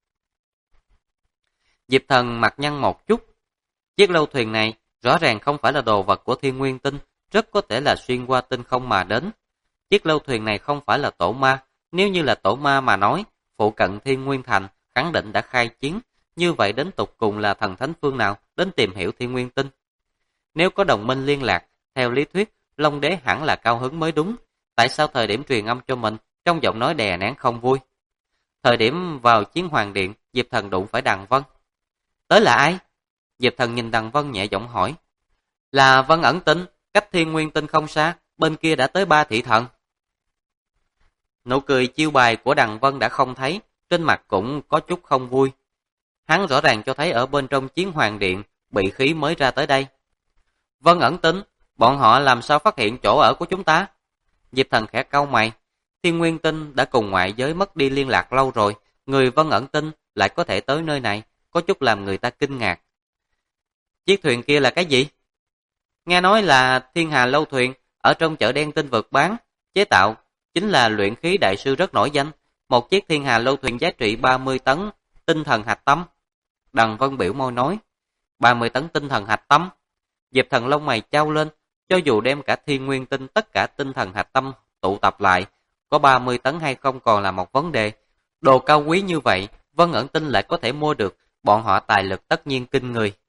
Diệp Thần mặt nhăn một chút. Chiếc lâu thuyền này rõ ràng không phải là đồ vật của Thiên Nguyên Tinh, rất có thể là xuyên qua tinh không mà đến. Chiếc lâu thuyền này không phải là tổ ma, nếu như là tổ ma mà nói, phụ cận Thiên Nguyên Thành khẳng định đã khai chiến, như vậy đến tục cùng là thần thánh phương nào đến tìm hiểu Thiên Nguyên Tinh. Nếu có đồng minh liên lạc, theo lý thuyết, Long Đế hẳn là cao hứng mới đúng, tại sao thời điểm truyền âm cho mình, trong giọng nói đè nén không vui. Thời điểm vào Chiến Hoàng Điện, Diệp Thần đụng phải Đằng Vân. Tới là ai? Diệp Thần nhìn Đằng Vân nhẹ giọng hỏi. Là Vân Ẩn Tinh, cách Thiên Nguyên Tinh không xa, bên kia đã tới 3 thị thần. Nụ cười chiêu bài của Đằng Vân đã không thấy, trên mặt cũng có chút không vui. Hắn rõ ràng cho thấy ở bên trong Chiến Hoàng Điện, bị khí mới ra tới đây. Vân Ẩn Tinh, bọn họ làm sao phát hiện chỗ ở của chúng ta? Diệp Thần khẽ cau mày. Thiên Nguyên Tinh đã cùng ngoại giới mất đi liên lạc lâu rồi, người Vân Ẩn Tinh lại có thể tới nơi này, có chút làm người ta kinh ngạc. Chiếc thuyền kia là cái gì? Nghe nói là Thiên Hà Lâu Thuyền, ở trong chợ đen tinh vực bán, chế tạo, chính là luyện khí đại sư rất nổi danh. Một chiếc Thiên Hà Lâu Thuyền giá trị 30 tấn tinh thần hạch tâm. Đằng Vân biểu môi nói, 30 tấn tinh thần hạch tâm. Diệp Thần lông mày chau lên, cho dù đem cả Thiên Nguyên Tinh tất cả tinh thần hạch tâm tụ tập lại, có 30 tấn hay không còn là một vấn đề. Đồ cao quý như vậy, Vân Ẩn Tinh lại có thể mua được, bọn họ tài lực tất nhiên kinh người.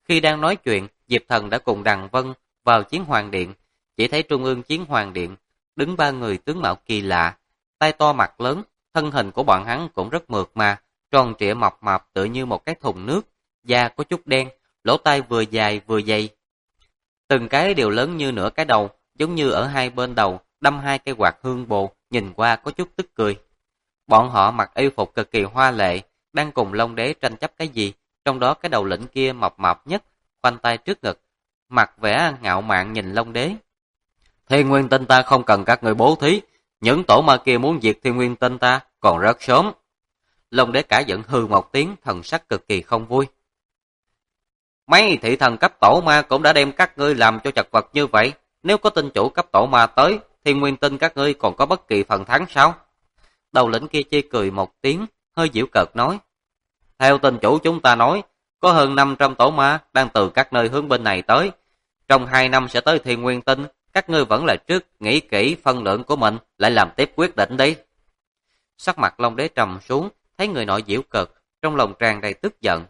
Khi đang nói chuyện, Diệp Thần đã cùng Đằng Vân vào Chiến Hoàng Điện. Chỉ thấy trung ương Chiến Hoàng Điện đứng ba người tướng mạo kỳ lạ, tay to mặt lớn, thân hình của bọn hắn cũng rất mượt mà, tròn trịa mập mạp tựa như một cái thùng nước, da có chút đen, lỗ tai vừa dài vừa dày. Từng cái đều lớn như nửa cái đầu, giống như ở hai bên đầu đâm hai cây quạt hương bồ, nhìn qua có chút tức cười. Bọn họ mặc y phục cực kỳ hoa lệ, đang cùng Long Đế tranh chấp cái gì, trong đó cái đầu lĩnh kia mập mạp nhất, khoanh tay trước ngực, mặt vẻ ngạo mạn nhìn Long Đế. Thiên Nguyên Tinh ta không cần các người bố thí, những tổ ma kia muốn diệt Thiên Nguyên Tinh ta còn rất sớm. Long Đế cả giận hừ một tiếng, thần sắc cực kỳ không vui. Mấy thị thần cấp tổ ma cũng đã đem các ngươi làm cho chật vật như vậy, nếu có tinh chủ cấp tổ ma tới, Thiên Nguyên Tinh các ngươi còn có bất kỳ phần thắng sao? Đầu lĩnh kia chê cười một tiếng, hơi giễu cợt nói. Theo tinh chủ chúng ta nói, có hơn 500 tổ ma đang từ các nơi hướng bên này tới. Trong 2 năm sẽ tới Thiên Nguyên Tinh, các ngươi vẫn là trước nghĩ kỹ phân lượng của mình, lại làm tiếp quyết định đi. Sắc mặt Long Đế trầm xuống, thấy người nọ giễu cợt, trong lòng tràn đầy tức giận.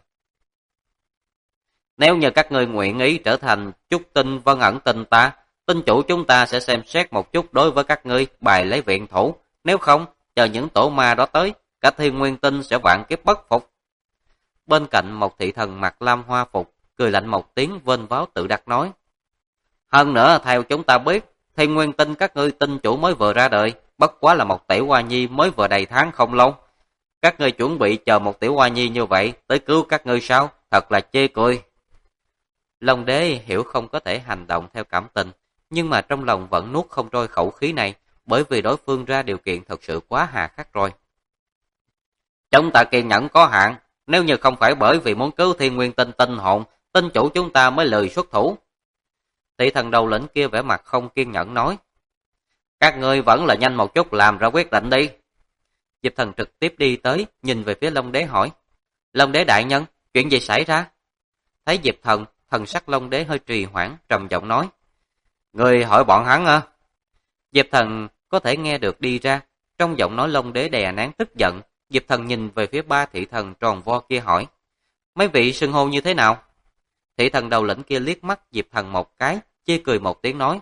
Nếu như các ngươi nguyện ý trở thành Trúc Tinh Vân Ẩn Tinh ta, tinh chủ chúng ta sẽ xem xét một chút đối với các ngươi, bài lấy viện thủ. Nếu không, chờ những tổ ma đó tới, cả Thiên Nguyên Tinh sẽ vạn kiếp bất phục. Bên cạnh một thị thần mặc lam hoa phục, cười lạnh một tiếng vênh váo tự đắc nói. Hơn nữa, theo chúng ta biết, Thiên Nguyên Tinh các ngươi tinh chủ mới vừa ra đời, bất quá là một tiểu hoa nhi mới vừa đầy tháng không lâu. Các ngươi chuẩn bị chờ một tiểu hoa nhi như vậy tới cứu các ngươi sao? Thật là chê cười. Long Đế hiểu không có thể hành động theo cảm tình, nhưng mà trong lòng vẫn nuốt không trôi khẩu khí này, bởi vì đối phương ra điều kiện thật sự quá hà khắc rồi. Chúng ta kiên nhẫn có hạn, nếu như không phải bởi vì muốn cứu Thiên Nguyên Tinh tinh hồn, tinh chủ chúng ta mới lười xuất thủ. Thị thần đầu lĩnh kia vẻ mặt không kiên nhẫn nói. Các ngươi vẫn là nhanh một chút làm ra quyết định đi. Diệp Thần trực tiếp đi tới, nhìn về phía Long Đế hỏi. Long Đế đại nhân, chuyện gì xảy ra? Thấy Diệp Thần, thần sắc Long Đế hơi trì hoãn, trầm giọng nói. Ngươi hỏi bọn hắn à? Diệp Thần có thể nghe được đi ra, trong giọng nói Long Đế đè nén tức giận. Diệp Thần nhìn về phía ba thị thần tròn vo kia hỏi. Mấy vị xưng hô như thế nào? Thị thần đầu lĩnh kia liếc mắt Diệp Thần một cái, chê cười một tiếng nói.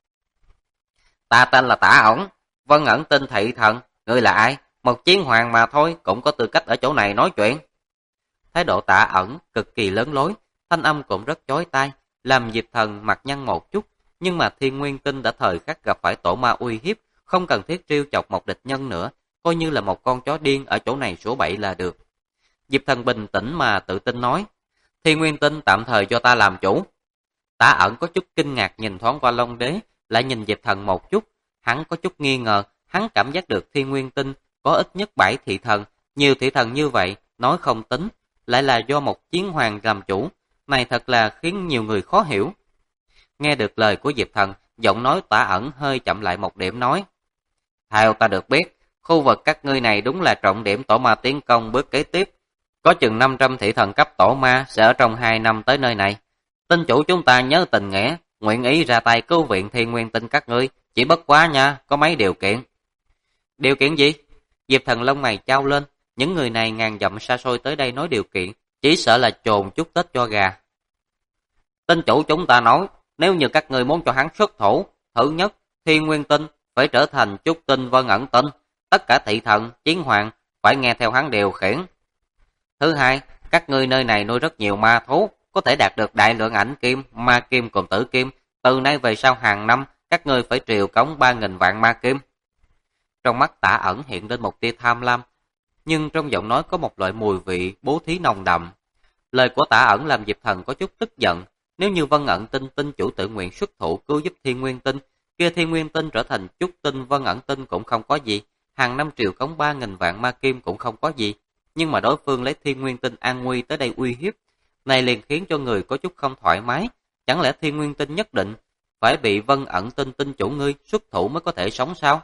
Ta tên là Tả Ẩn, Vân Ẩn Tinh thị thần, ngươi là ai? Một chiến hoàng mà thôi, cũng có tư cách ở chỗ này nói chuyện. Thái độ Tả Ẩn cực kỳ lớn lối, thanh âm cũng rất chói tai, làm Diệp Thần mặt nhăn một chút, nhưng mà Thiên Nguyên Tinh đã thời khắc gặp phải tổ ma uy hiếp, không cần thiết trêu chọc một địch nhân nữa, coi như là một con chó điên ở chỗ này sủa bậy là được. Diệp Thần bình tĩnh mà tự tin nói, Thiên Nguyên Tinh tạm thời cho ta làm chủ. Tả Ẩn có chút kinh ngạc nhìn thoáng qua Long Đế, lại nhìn Diệp Thần một chút, hắn có chút nghi ngờ, hắn cảm giác được Thiên Nguyên Tinh có ít nhất 7 thị thần, nhiều thị thần như vậy, nói không tính, lại là do một chiến hoàng làm chủ, này thật là khiến nhiều người khó hiểu. Nghe được lời của Diệp Thần, giọng nói Tả Ẩn hơi chậm lại một điểm nói. Theo ta được biết, khu vực các ngươi này đúng là trọng điểm tổ ma tiến công bước kế tiếp. Có chừng 500 thị thần cấp tổ ma sẽ ở trong 2 năm tới nơi này. Tinh chủ chúng ta nhớ tình nghĩa, nguyện ý ra tay cứu viện Thiên Nguyên Tinh các ngươi, chỉ bất quá nha, có mấy điều kiện. Điều kiện gì? Diệp Thần lông mày chau lên, những người này ngàn dặm xa xôi tới đây nói điều kiện, chỉ sợ là chồn chút Tết cho gà. Tinh chủ chúng ta nói, nếu như các ngươi muốn cho hắn xuất thủ, thứ nhất, Thiên Nguyên Tinh phải trở thành Trúc Tinh Vân Ẩn Tinh, tất cả thị thần, chiến hoàng phải nghe theo hắn điều khiển. Thứ hai, các ngươi nơi này nuôi rất nhiều ma thú, có thể đạt được đại lượng ảnh kim, ma kim cùng tử kim, từ nay về sau hàng năm các ngươi phải triều cống 3.000 vạn ma kim. Trong mắt Tả Ẩn hiện lên một tia tham lam, nhưng trong giọng nói có một loại mùi vị bố thí nồng đậm. Lời của Tả Ẩn làm Diệp Thần có chút tức giận, nếu như Vân Ẩn Tinh tinh chủ tự nguyện xuất thủ cứu giúp Thiên Nguyên Tinh, kia Thiên Nguyên Tinh trở thành Trúc Tinh Vân Ẩn Tinh cũng không có gì, hàng năm triều cống 3.000 vạn ma kim cũng không có gì, nhưng mà đối phương lấy Thiên Nguyên Tinh an nguy tới đây uy hiếp, này liền khiến cho người có chút không thoải mái, chẳng lẽ Thiên Nguyên Tinh nhất định phải bị Vân Ẩn Tinh tinh chủ ngươi xuất thủ mới có thể sống sao?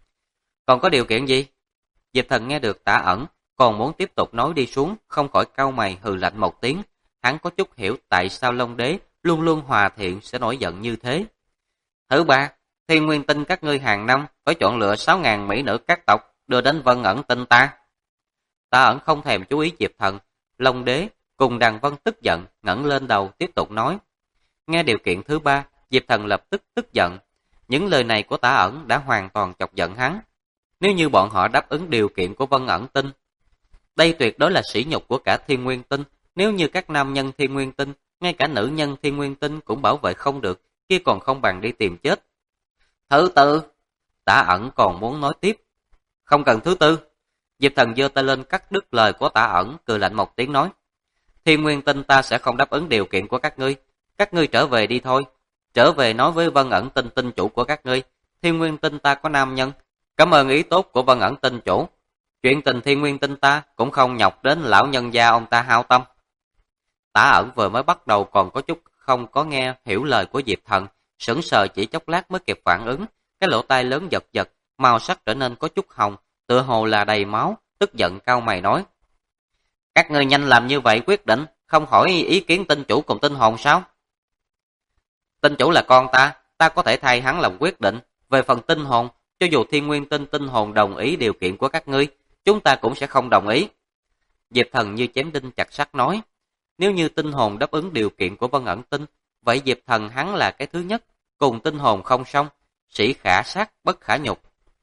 Còn có điều kiện gì? Diệp Thần nghe được Tả Ẩn còn muốn tiếp tục nói đi xuống, không khỏi cau mày hừ lạnh một tiếng, hắn có chút hiểu tại sao Long Đế luôn luôn hòa thiện sẽ nổi giận như thế. Thứ ba, Thiên Nguyên Tinh các ngươi hàng năm phải chọn lựa 6.000 mỹ nữ các tộc đưa đến Vân Ẩn Tinh ta. Tả Ẩn không thèm chú ý Diệp Thần, Long Đế Cùng Đằng Vân tức giận, ngẩng lên đầu tiếp tục nói. Nghe điều kiện thứ ba, Diệp Thần lập tức tức giận. Những lời này của Tả Ẩn đã hoàn toàn chọc giận hắn. Nếu như bọn họ đáp ứng điều kiện của Vân Ẩn Tinh, đây tuyệt đối là sỉ nhục của cả Thiên Nguyên Tinh. Nếu như các nam nhân Thiên Nguyên Tinh, ngay cả nữ nhân Thiên Nguyên Tinh cũng bảo vệ không được, kia còn không bằng đi tìm chết. Thứ tư, Tả Ẩn còn muốn nói tiếp. Không cần thứ tư. Diệp Thần giơ tay lên cắt đứt lời của Tả Ẩn, cười lạnh một tiếng nói. Thiên Nguyên Tinh ta sẽ không đáp ứng điều kiện của các ngươi trở về đi thôi. Trở về nói với Vân Ẩn Tinh tinh chủ của các ngươi, Thiên Nguyên Tinh ta có nam nhân. Cảm ơn ý tốt của Vân Ẩn Tinh chủ. Chuyện tình Thiên Nguyên Tinh ta cũng không nhọc đến lão nhân gia ông ta hao tâm. Tả Ẩn vừa mới bắt đầu còn có chút không có nghe hiểu lời của Diệp Thần, sững sờ chỉ chốc lát mới kịp phản ứng, cái lỗ tai lớn giật giật, màu sắc trở nên có chút hồng, tựa hồ là đầy máu, tức giận cau mày nói: "Các ngươi nhanh làm như vậy quyết định, không hỏi ý kiến tinh chủ cùng tinh hồn sao?" "Tinh chủ là con ta có thể thay hắn làm quyết định, về phần tinh hồn, cho dù Thiên Nguyên Tinh tinh hồn đồng ý điều kiện của các ngươi, chúng ta cũng sẽ không đồng ý." Diệp Thần như chém đinh chặt sắt nói. Nếu như tinh hồn đáp ứng điều kiện của Vân Ẩn Tinh, vậy Diệp Thần hắn là cái thứ nhất, cùng tinh hồn không xong, sĩ khả sát bất khả nhục.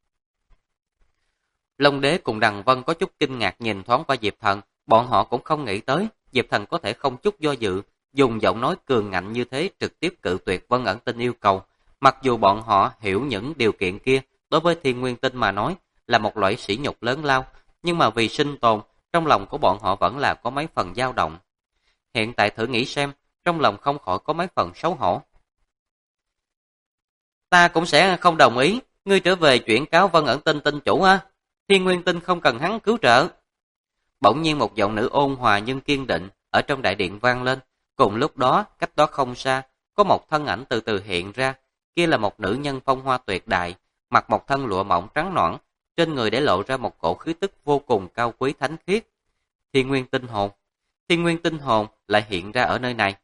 Long Đế cùng Đằng Vân có chút kinh ngạc nhìn thoáng qua Diệp Thần, bọn họ cũng không nghĩ tới Diệp Thần có thể không chút do dự, dùng giọng nói cường ngạnh như thế trực tiếp cự tuyệt Vân Ẩn Tinh yêu cầu. Mặc dù bọn họ hiểu những điều kiện kia đối với Thiên Nguyên Tinh mà nói là một loại sỉ nhục lớn lao, nhưng mà vì sinh tồn, trong lòng của bọn họ vẫn là có mấy phần dao động. Hiện tại thử nghĩ xem, trong lòng không khỏi có mấy phần xấu hổ. Ta cũng sẽ không đồng ý, ngươi trở về chuyển cáo Vân Ẩn Tinh tinh chủ á. Thiên Nguyên Tinh không cần hắn cứu trợ. Bỗng nhiên một giọng nữ ôn hòa nhưng kiên định ở trong đại điện vang lên. Cùng lúc đó, cách đó không xa, có một thân ảnh từ từ hiện ra. Kia là một nữ nhân phong hoa tuyệt đại, mặc một thân lụa mỏng trắng nõn, trên người để lộ ra một cổ khí tức vô cùng cao quý thánh khiết. Thiên Nguyên Tinh hồn. Thiên Nguyên Tinh hồn lại hiện ra ở nơi này.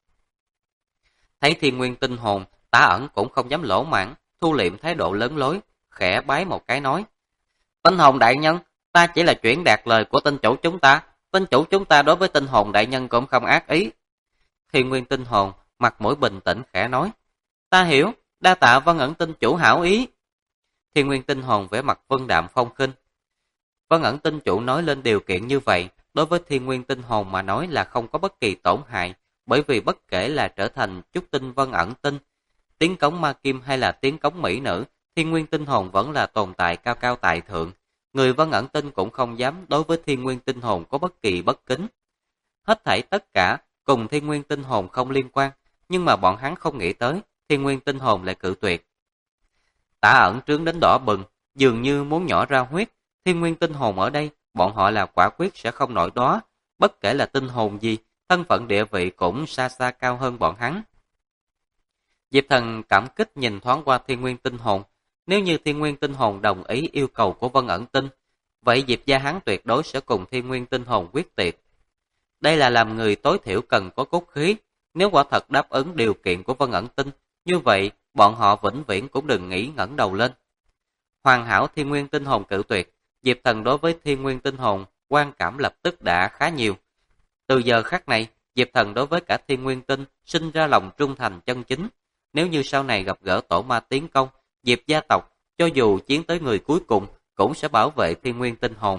Thấy Thiên Nguyên Tinh hồn, Tả Ẩn cũng không dám lỗ mãng, thu liệm thái độ lớn lối, khẽ bái một cái nói: Tinh hồn đại nhân, ta chỉ là chuyển đạt lời của tinh chủ chúng ta. Tinh chủ chúng ta đối với tinh hồn đại nhân cũng không ác ý. Thiên Nguyên Tinh hồn mặt mũi bình tĩnh khẽ nói: Ta hiểu, đa tạ Vân Ẩn Tinh chủ hảo ý. Thiên Nguyên Tinh hồn vẻ mặt vân đạm phong khinh. Vân Ẩn Tinh chủ nói lên điều kiện như vậy, đối với Thiên Nguyên Tinh hồn mà nói là không có bất kỳ tổn hại, bởi vì bất kể là trở thành trúc tinh Vân Ẩn Tinh, tiến cống ma kim hay là tiến cống mỹ nữ, Thiên Nguyên Tinh hồn vẫn là tồn tại cao cao tại thượng. Người Vân Ẩn Tinh cũng không dám đối với Thiên Nguyên Tinh hồn có bất kỳ bất kính. Hết thảy tất cả cùng Thiên Nguyên Tinh hồn không liên quan, nhưng mà bọn hắn không nghĩ tới Thiên Nguyên Tinh hồn lại cự tuyệt. Tả Ẩn trướng đến đỏ bừng, dường như muốn nhỏ ra huyết. Thiên Nguyên Tinh hồn ở đây, bọn họ là quả quyết sẽ không nổi đó. Bất kể là tinh hồn gì, thân phận địa vị cũng xa xa cao hơn bọn hắn. Diệp Thần cảm kích nhìn thoáng qua Thiên Nguyên Tinh hồn. Nếu như Thiên Nguyên Tinh hồn đồng ý yêu cầu của Vân Ẩn Tinh, vậy Diệp gia hắn tuyệt đối sẽ cùng Thiên Nguyên Tinh hồn quyết tiệc. Đây là làm người tối thiểu cần có cốt khí. Nếu quả thật đáp ứng điều kiện của Vân Ẩn Tinh, như vậy bọn họ vĩnh viễn cũng đừng nghĩ ngẩng đầu lên. Hoàn hảo Thiên Nguyên Tinh hồn cự tuyệt, Diệp Thần đối với Thiên Nguyên Tinh hồn quan cảm lập tức đã khá nhiều. Từ giờ khắc này, Diệp Thần đối với cả Thiên Nguyên Tinh sinh ra lòng trung thành chân chính. Nếu như sau này gặp gỡ tổ ma tiến công, Diệp gia tộc, cho dù chiến tới người cuối cùng, cũng sẽ bảo vệ Thiên Nguyên Tinh hồn.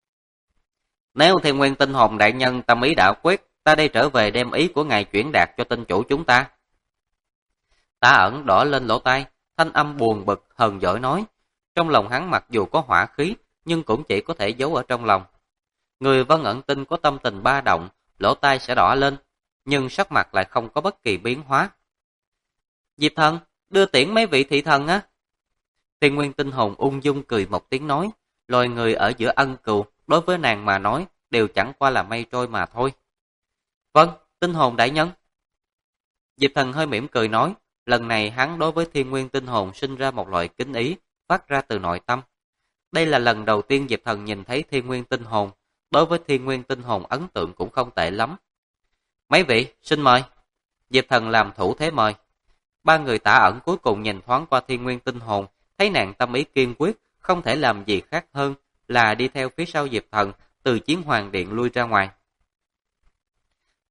Nếu Thiên Nguyên Tinh hồn đại nhân tâm ý đã quyết, ta đây trở về đem ý của ngài chuyển đạt cho tinh chủ chúng ta. Tả Ẩn đỏ lên lỗ tai, thanh âm buồn bực, hờn dỗi nói. Trong lòng hắn mặc dù có hỏa khí, nhưng cũng chỉ có thể giấu ở trong lòng. Người Vân Ẩn Tinh có tâm tình ba động, lỗ tai sẽ đỏ lên, nhưng sắc mặt lại không có bất kỳ biến hóa. Diệp Thần, đưa tiễn mấy vị thị thần á. Thiên Nguyên Tinh hồn ung dung cười một tiếng nói, loài người ở giữa ân cừu, đối với nàng mà nói, đều chẳng qua là mây trôi mà thôi. Vâng, Tinh hồn đại nhân. Diệp Thần hơi mỉm cười nói, lần này hắn đối với Thiên Nguyên Tinh hồn sinh ra một loại kính ý, phát ra từ nội tâm. Đây là lần đầu tiên Diệp Thần nhìn thấy Thiên Nguyên Tinh hồn, đối với Thiên Nguyên Tinh hồn ấn tượng cũng không tệ lắm. Mấy vị, xin mời. Diệp Thần làm thủ thế mời. Ba người Tả Ẩn cuối cùng nhìn thoáng qua Thiên Nguyên Tinh hồn, thấy nàng tâm ý kiên quyết, không thể làm gì khác hơn là đi theo phía sau Diệp Thần, từ Chiến Hoàng Điện lui ra ngoài.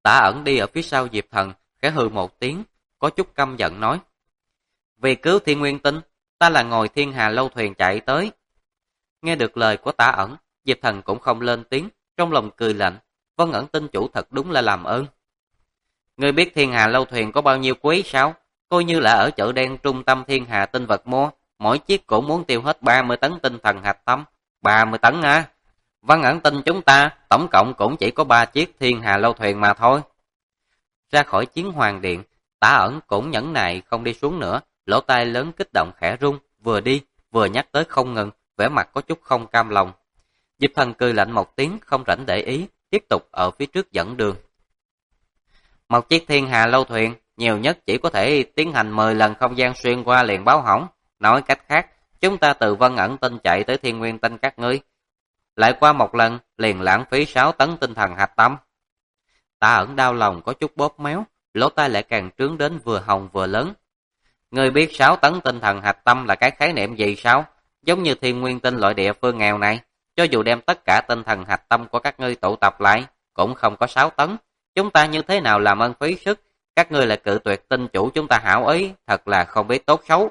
Tả Ẩn đi ở phía sau Diệp Thần, khẽ hừ một tiếng, có chút căm giận nói. Vì cứu Thiên Nguyên Tinh, ta là ngồi thiên hà lâu thuyền chạy tới. Nghe được lời của Tả Ẩn, Diệp Thần cũng không lên tiếng, trong lòng cười lạnh. Vân Ẩn Tinh chủ thật đúng là làm ơn. Ngươi biết thiên hà lâu thuyền có bao nhiêu quý sao? Coi như là ở chợ đen trung tâm thiên hà tinh vật mua, mỗi chiếc cũng muốn tiêu hết 30 tấn tinh thần hạch tâm. 30 tấn à? Vân Ẩn Tinh chúng ta tổng cộng cũng chỉ có 3 chiếc thiên hà lâu thuyền mà thôi. Ra khỏi chiến hoàng điện, Tả Ẩn cũng nhẫn nại không đi xuống nữa, lỗ tai lớn kích động khẽ rung, vừa đi vừa nhắc tới không ngừng, vẻ mặt có chút không cam lòng. Diệp Thần cười lạnh một tiếng, không rảnh để ý, tiếp tục ở phía trước dẫn đường. Một chiếc thiên hà lâu thuyền, nhiều nhất chỉ có thể tiến hành 10 lần không gian xuyên qua liền báo hỏng. Nói cách khác, chúng ta từ Vân Ẩn Tinh chạy tới Thiên Nguyên Tinh các ngươi. Lại qua một lần, liền lãng phí 6 tấn tinh thần hạch tâm. Tả Ẩn đau lòng có chút bóp méo, lỗ tai lại càng trướng đến vừa hồng vừa lớn. Ngươi biết 6 tấn tinh thần hạch tâm là cái khái niệm gì sao? Giống như Thiên Nguyên Tinh loại địa phương nghèo này, cho dù đem tất cả tinh thần hạch tâm của các ngươi tụ tập lại, cũng không có 6 tấn. Chúng ta như thế nào làm ơn phí sức, các ngươi lại cự tuyệt tinh chủ chúng ta hảo ý, thật là không biết tốt xấu.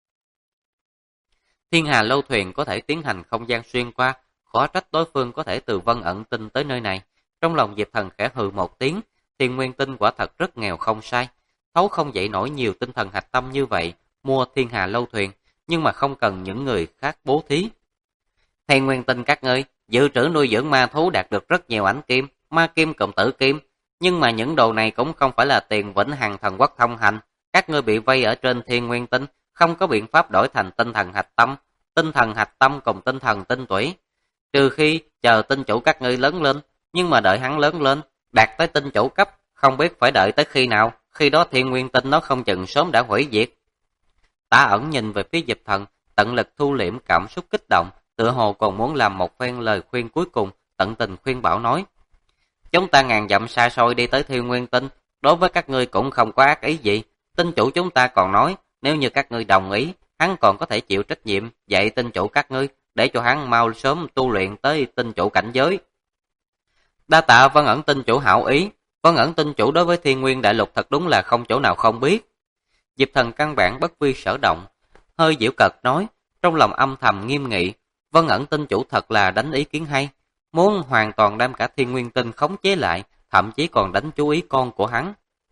Thiên hà lâu thuyền có thể tiến hành không gian xuyên qua, khó trách đối phương có thể từ Vân Ẩn Tinh tới nơi này. Trong lòng Diệp Thần khẽ hừ một tiếng, Thiên Nguyên Tinh quả thật rất nghèo không sai, thấu không dậy nổi nhiều tinh thần hạch tâm như vậy, mua thiên hà lâu thuyền, nhưng mà không cần những người khác bố thí. Thiên Nguyên Tinh các ngươi dự trữ nuôi dưỡng ma thú đạt được rất nhiều ảnh kim, ma kim cộng tử kim, nhưng mà những đồ này cũng không phải là tiền vĩnh hằng thần quốc thông hành, các ngươi bị vây ở trên Thiên Nguyên Tinh, không có biện pháp đổi thành tinh thần hạch tâm cùng tinh thần tinh tủy, trừ khi chờ tinh chủ các ngươi lớn lên, nhưng mà đợi hắn lớn lên, đạt tới tinh chủ cấp, không biết phải đợi tới khi nào, khi đó Thiên Nguyên Tinh nó không chừng sớm đã hủy diệt. Tả Ẩn nhìn về phía Diệp Thần, tận lực thu liễm cảm xúc kích động, tựa hồ còn muốn làm một phen lời khuyên cuối cùng, tận tình khuyên bảo nói. Chúng ta ngàn dặm xa xôi đi tới Thiên Nguyên Tinh, đối với các ngươi cũng không có ác ý gì. Tinh chủ chúng ta còn nói, nếu như các ngươi đồng ý, hắn còn có thể chịu trách nhiệm, dạy tinh chủ các ngươi, để cho hắn mau sớm tu luyện tới tinh chủ cảnh giới. Đa tạ Vân Ẩn Tinh chủ hảo ý, Vân Ẩn Tinh chủ đối với Thiên Nguyên Đại Lục thật đúng là không chỗ nào không biết. Diệp Thần căn bản bất vi sở động, hơi giễu cợt nói, trong lòng âm thầm nghiêm nghị, Vân Ẩn Tinh chủ thật là đánh ý kiến hay, muốn hoàn toàn đem cả Thiên Nguyên Tinh khống chế lại, thậm chí còn đánh chú ý con của hắn.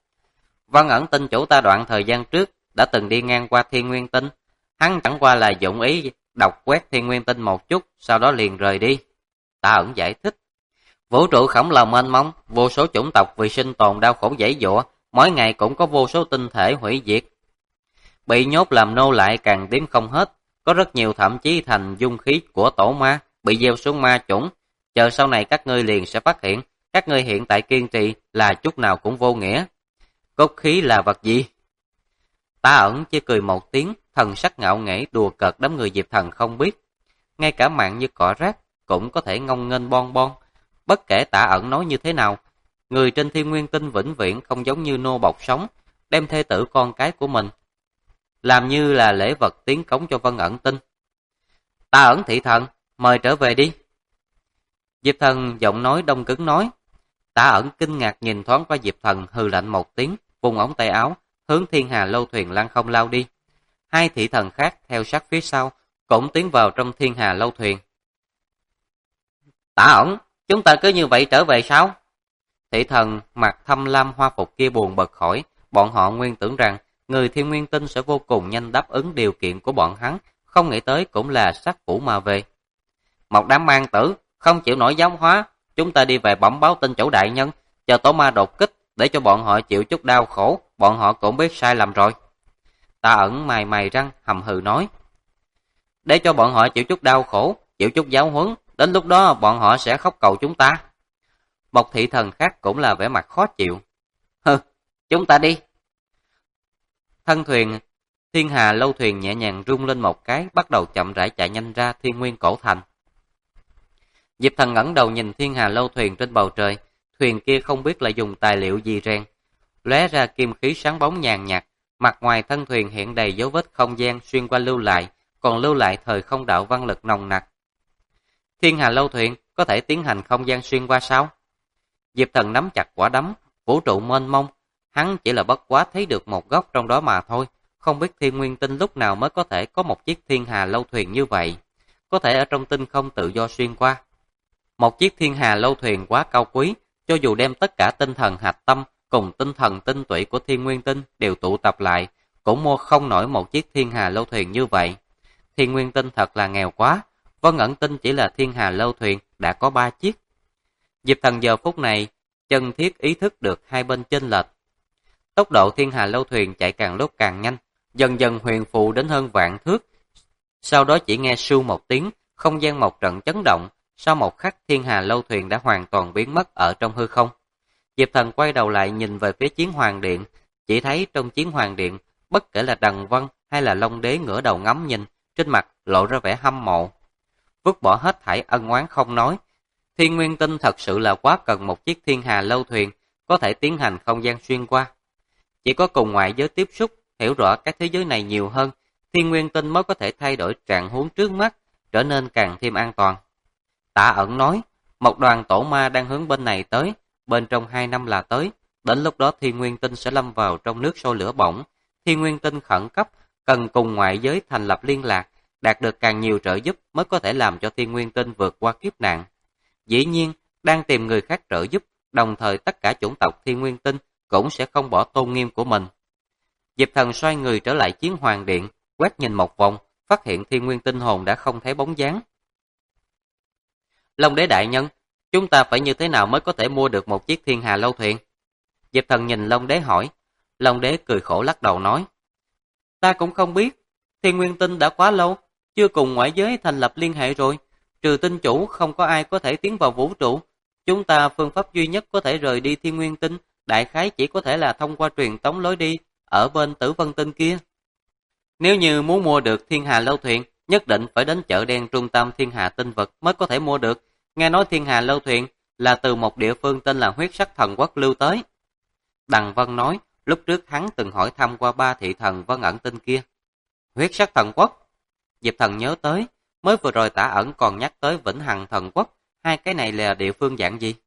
Vân Ẩn Tinh chủ ta đoạn thời gian trước đã từng đi ngang qua Thiên Nguyên Tinh, hắn chẳng qua là dụng ý đọc quét Thiên Nguyên Tinh một chút, sau đó liền rời đi. Tả Ẩn giải thích, vũ trụ khổng lồ mênh mông, vô số chủng tộc vì sinh tồn đau khổ giãy giụa, mỗi ngày cũng có vô số tinh thể hủy diệt. Bị nhốt làm nô lại càng đếm không hết, có rất nhiều thậm chí thành dung khí của tổ ma, bị gieo xuống ma chủng. Chờ sau này các ngươi liền sẽ phát hiện, các ngươi hiện tại kiên trì là chút nào cũng vô nghĩa. Cốt khí là vật gì? Tả Ẩn chỉ cười một tiếng, thần sắc ngạo nghễ đùa cợt đám người Diệp Thần không biết. Ngay cả mạng như cỏ rác cũng có thể ngông nghênh bon bon. Bất kể Tả Ẩn nói như thế nào, người trên Thiên Nguyên Tinh vĩnh viễn không giống như nô bộc sống, đem thê tử con cái của mình làm như là lễ vật tiến cống cho Vân Ẩn Tinh. Tả Ẩn thị thần, mời trở về đi. Diệp Thần giọng nói đông cứng nói. Tả Ẩn kinh ngạc nhìn thoáng qua Diệp Thần, hừ lạnh một tiếng, vùng ống tay áo, hướng thiên hà lâu thuyền lăng không lao đi. Hai thị thần khác theo sát phía sau, cũng tiến vào trong thiên hà lâu thuyền. Tả Ẩn, chúng ta cứ như vậy trở về sao? Thị thần mặc thâm lam hoa phục kia buồn bật khỏi, bọn họ nguyên tưởng rằng người Thiên Nguyên Tinh sẽ vô cùng nhanh đáp ứng điều kiện của bọn hắn, không nghĩ tới cũng là sát phủ mà về. Một đám mang tử, không chịu nổi giáo hóa, chúng ta đi về bẩm báo tinh chủ đại nhân, chờ tổ ma đột kích, để cho bọn họ chịu chút đau khổ, bọn họ cũng biết sai lầm rồi. Tả Ẩn mày mày răng, hầm hừ nói. Để cho bọn họ chịu chút đau khổ, chịu chút giáo huấn, đến lúc đó bọn họ sẽ khóc cầu chúng ta. Một thị thần khác cũng là vẻ mặt khó chịu. Hừ, chúng ta đi. Thân thuyền thiên hà lâu thuyền nhẹ nhàng rung lên một cái, bắt đầu chậm rãi chạy nhanh ra Thiên Nguyên cổ thành. Diệp Thần ngẩng đầu nhìn thiên hà lâu thuyền trên bầu trời, thuyền kia không biết là dùng tài liệu gì rèn, lóe ra kim khí sáng bóng nhàn nhạt, mặt ngoài thân thuyền hiện đầy dấu vết không gian xuyên qua lưu lại, còn lưu lại thời không đạo văn lực nồng nặc. Thiên hà lâu thuyền có thể tiến hành không gian xuyên qua sao? Diệp Thần nắm chặt quả đấm, vũ trụ mênh mông, hắn chỉ là bất quá thấy được một góc trong đó mà thôi, không biết thiên nguyên tinh lúc nào mới có thể có một chiếc thiên hà lâu thuyền như vậy, có thể ở trong tinh không tự do xuyên qua. Một chiếc thiên hà lâu thuyền quá cao quý, cho dù đem tất cả tinh thần hạch tâm cùng tinh thần tinh tụy của thiên nguyên tinh đều tụ tập lại, cũng mua không nổi một chiếc thiên hà lâu thuyền như vậy. Thiên nguyên tinh thật là nghèo quá, Vân ẩn tinh chỉ là thiên hà lâu thuyền đã có 3 chiếc. Diệp Thần giờ phút này chân thiết ý thức được hai bên chênh lệch. Tốc độ thiên hà lâu thuyền chạy càng lúc càng nhanh, dần dần huyền phù đến hơn vạn thước. Sau đó chỉ nghe sưu một tiếng, không gian một trận chấn động, sau một khắc thiên hà lâu thuyền đã hoàn toàn biến mất ở trong hư không. Diệp Thần quay đầu lại nhìn về phía chiến hoàng điện, chỉ thấy trong chiến hoàng điện, bất kể là Đằng Vân hay là Long Đế ngửa đầu ngắm nhìn, trên mặt lộ ra vẻ hâm mộ. Vứt bỏ hết thảy ân oán không nói, thiên nguyên tinh thật sự là quá cần một chiếc thiên hà lâu thuyền, có thể tiến hành không gian xuyên qua. Chỉ có cùng ngoại giới tiếp xúc, hiểu rõ cái thế giới này nhiều hơn, thiên nguyên tinh mới có thể thay đổi trạng huống trước mắt, trở nên càng thêm an toàn. Tạ Ẩn nói, một đoàn tổ ma đang hướng bên này tới, bên trong 2 năm là tới, đến lúc đó thiên nguyên tinh sẽ lâm vào trong nước sôi lửa bỏng. Thiên nguyên tinh khẩn cấp, cần cùng ngoại giới thành lập liên lạc, đạt được càng nhiều trợ giúp mới có thể làm cho thiên nguyên tinh vượt qua kiếp nạn. Dĩ nhiên, đang tìm người khác trợ giúp, đồng thời tất cả chủng tộc thiên nguyên tinh cũng sẽ không bỏ tôn nghiêm của mình. Diệp Thần xoay người trở lại chiến hoàng điện, quét nhìn một vòng, phát hiện thiên nguyên tinh hồn đã không thấy bóng dáng. Long Đế đại nhân, chúng ta phải như thế nào mới có thể mua được một chiếc thiên hà lâu thuyền? Diệp Thần nhìn Long Đế hỏi. Long Đế cười khổ lắc đầu nói, ta cũng không biết, thiên nguyên tinh đã quá lâu, chưa cùng ngoại giới thành lập liên hệ rồi, trừ tinh chủ không có ai có thể tiến vào vũ trụ. Chúng ta phương pháp duy nhất có thể rời đi thiên nguyên tinh, đại khái chỉ có thể là thông qua truyền tống lối đi, ở bên Tử Vân tinh kia. Nếu như muốn mua được thiên hà lâu thuyền, nhất định phải đến chợ đen trung tâm thiên hà tinh vực mới có thể mua được. Nghe nói thiên hà lâu thuyền là từ một địa phương tên là huyết sắc thần quốc lưu tới. Đằng Vân nói, lúc trước hắn từng hỏi thăm qua 3 thị thần Vân ẩn tinh kia. Huyết sắc thần quốc? Diệp Thần nhớ tới, mới vừa rồi Tả Ẩn còn nhắc tới Vĩnh Hằng thần quốc, hai cái này là địa phương dạng gì?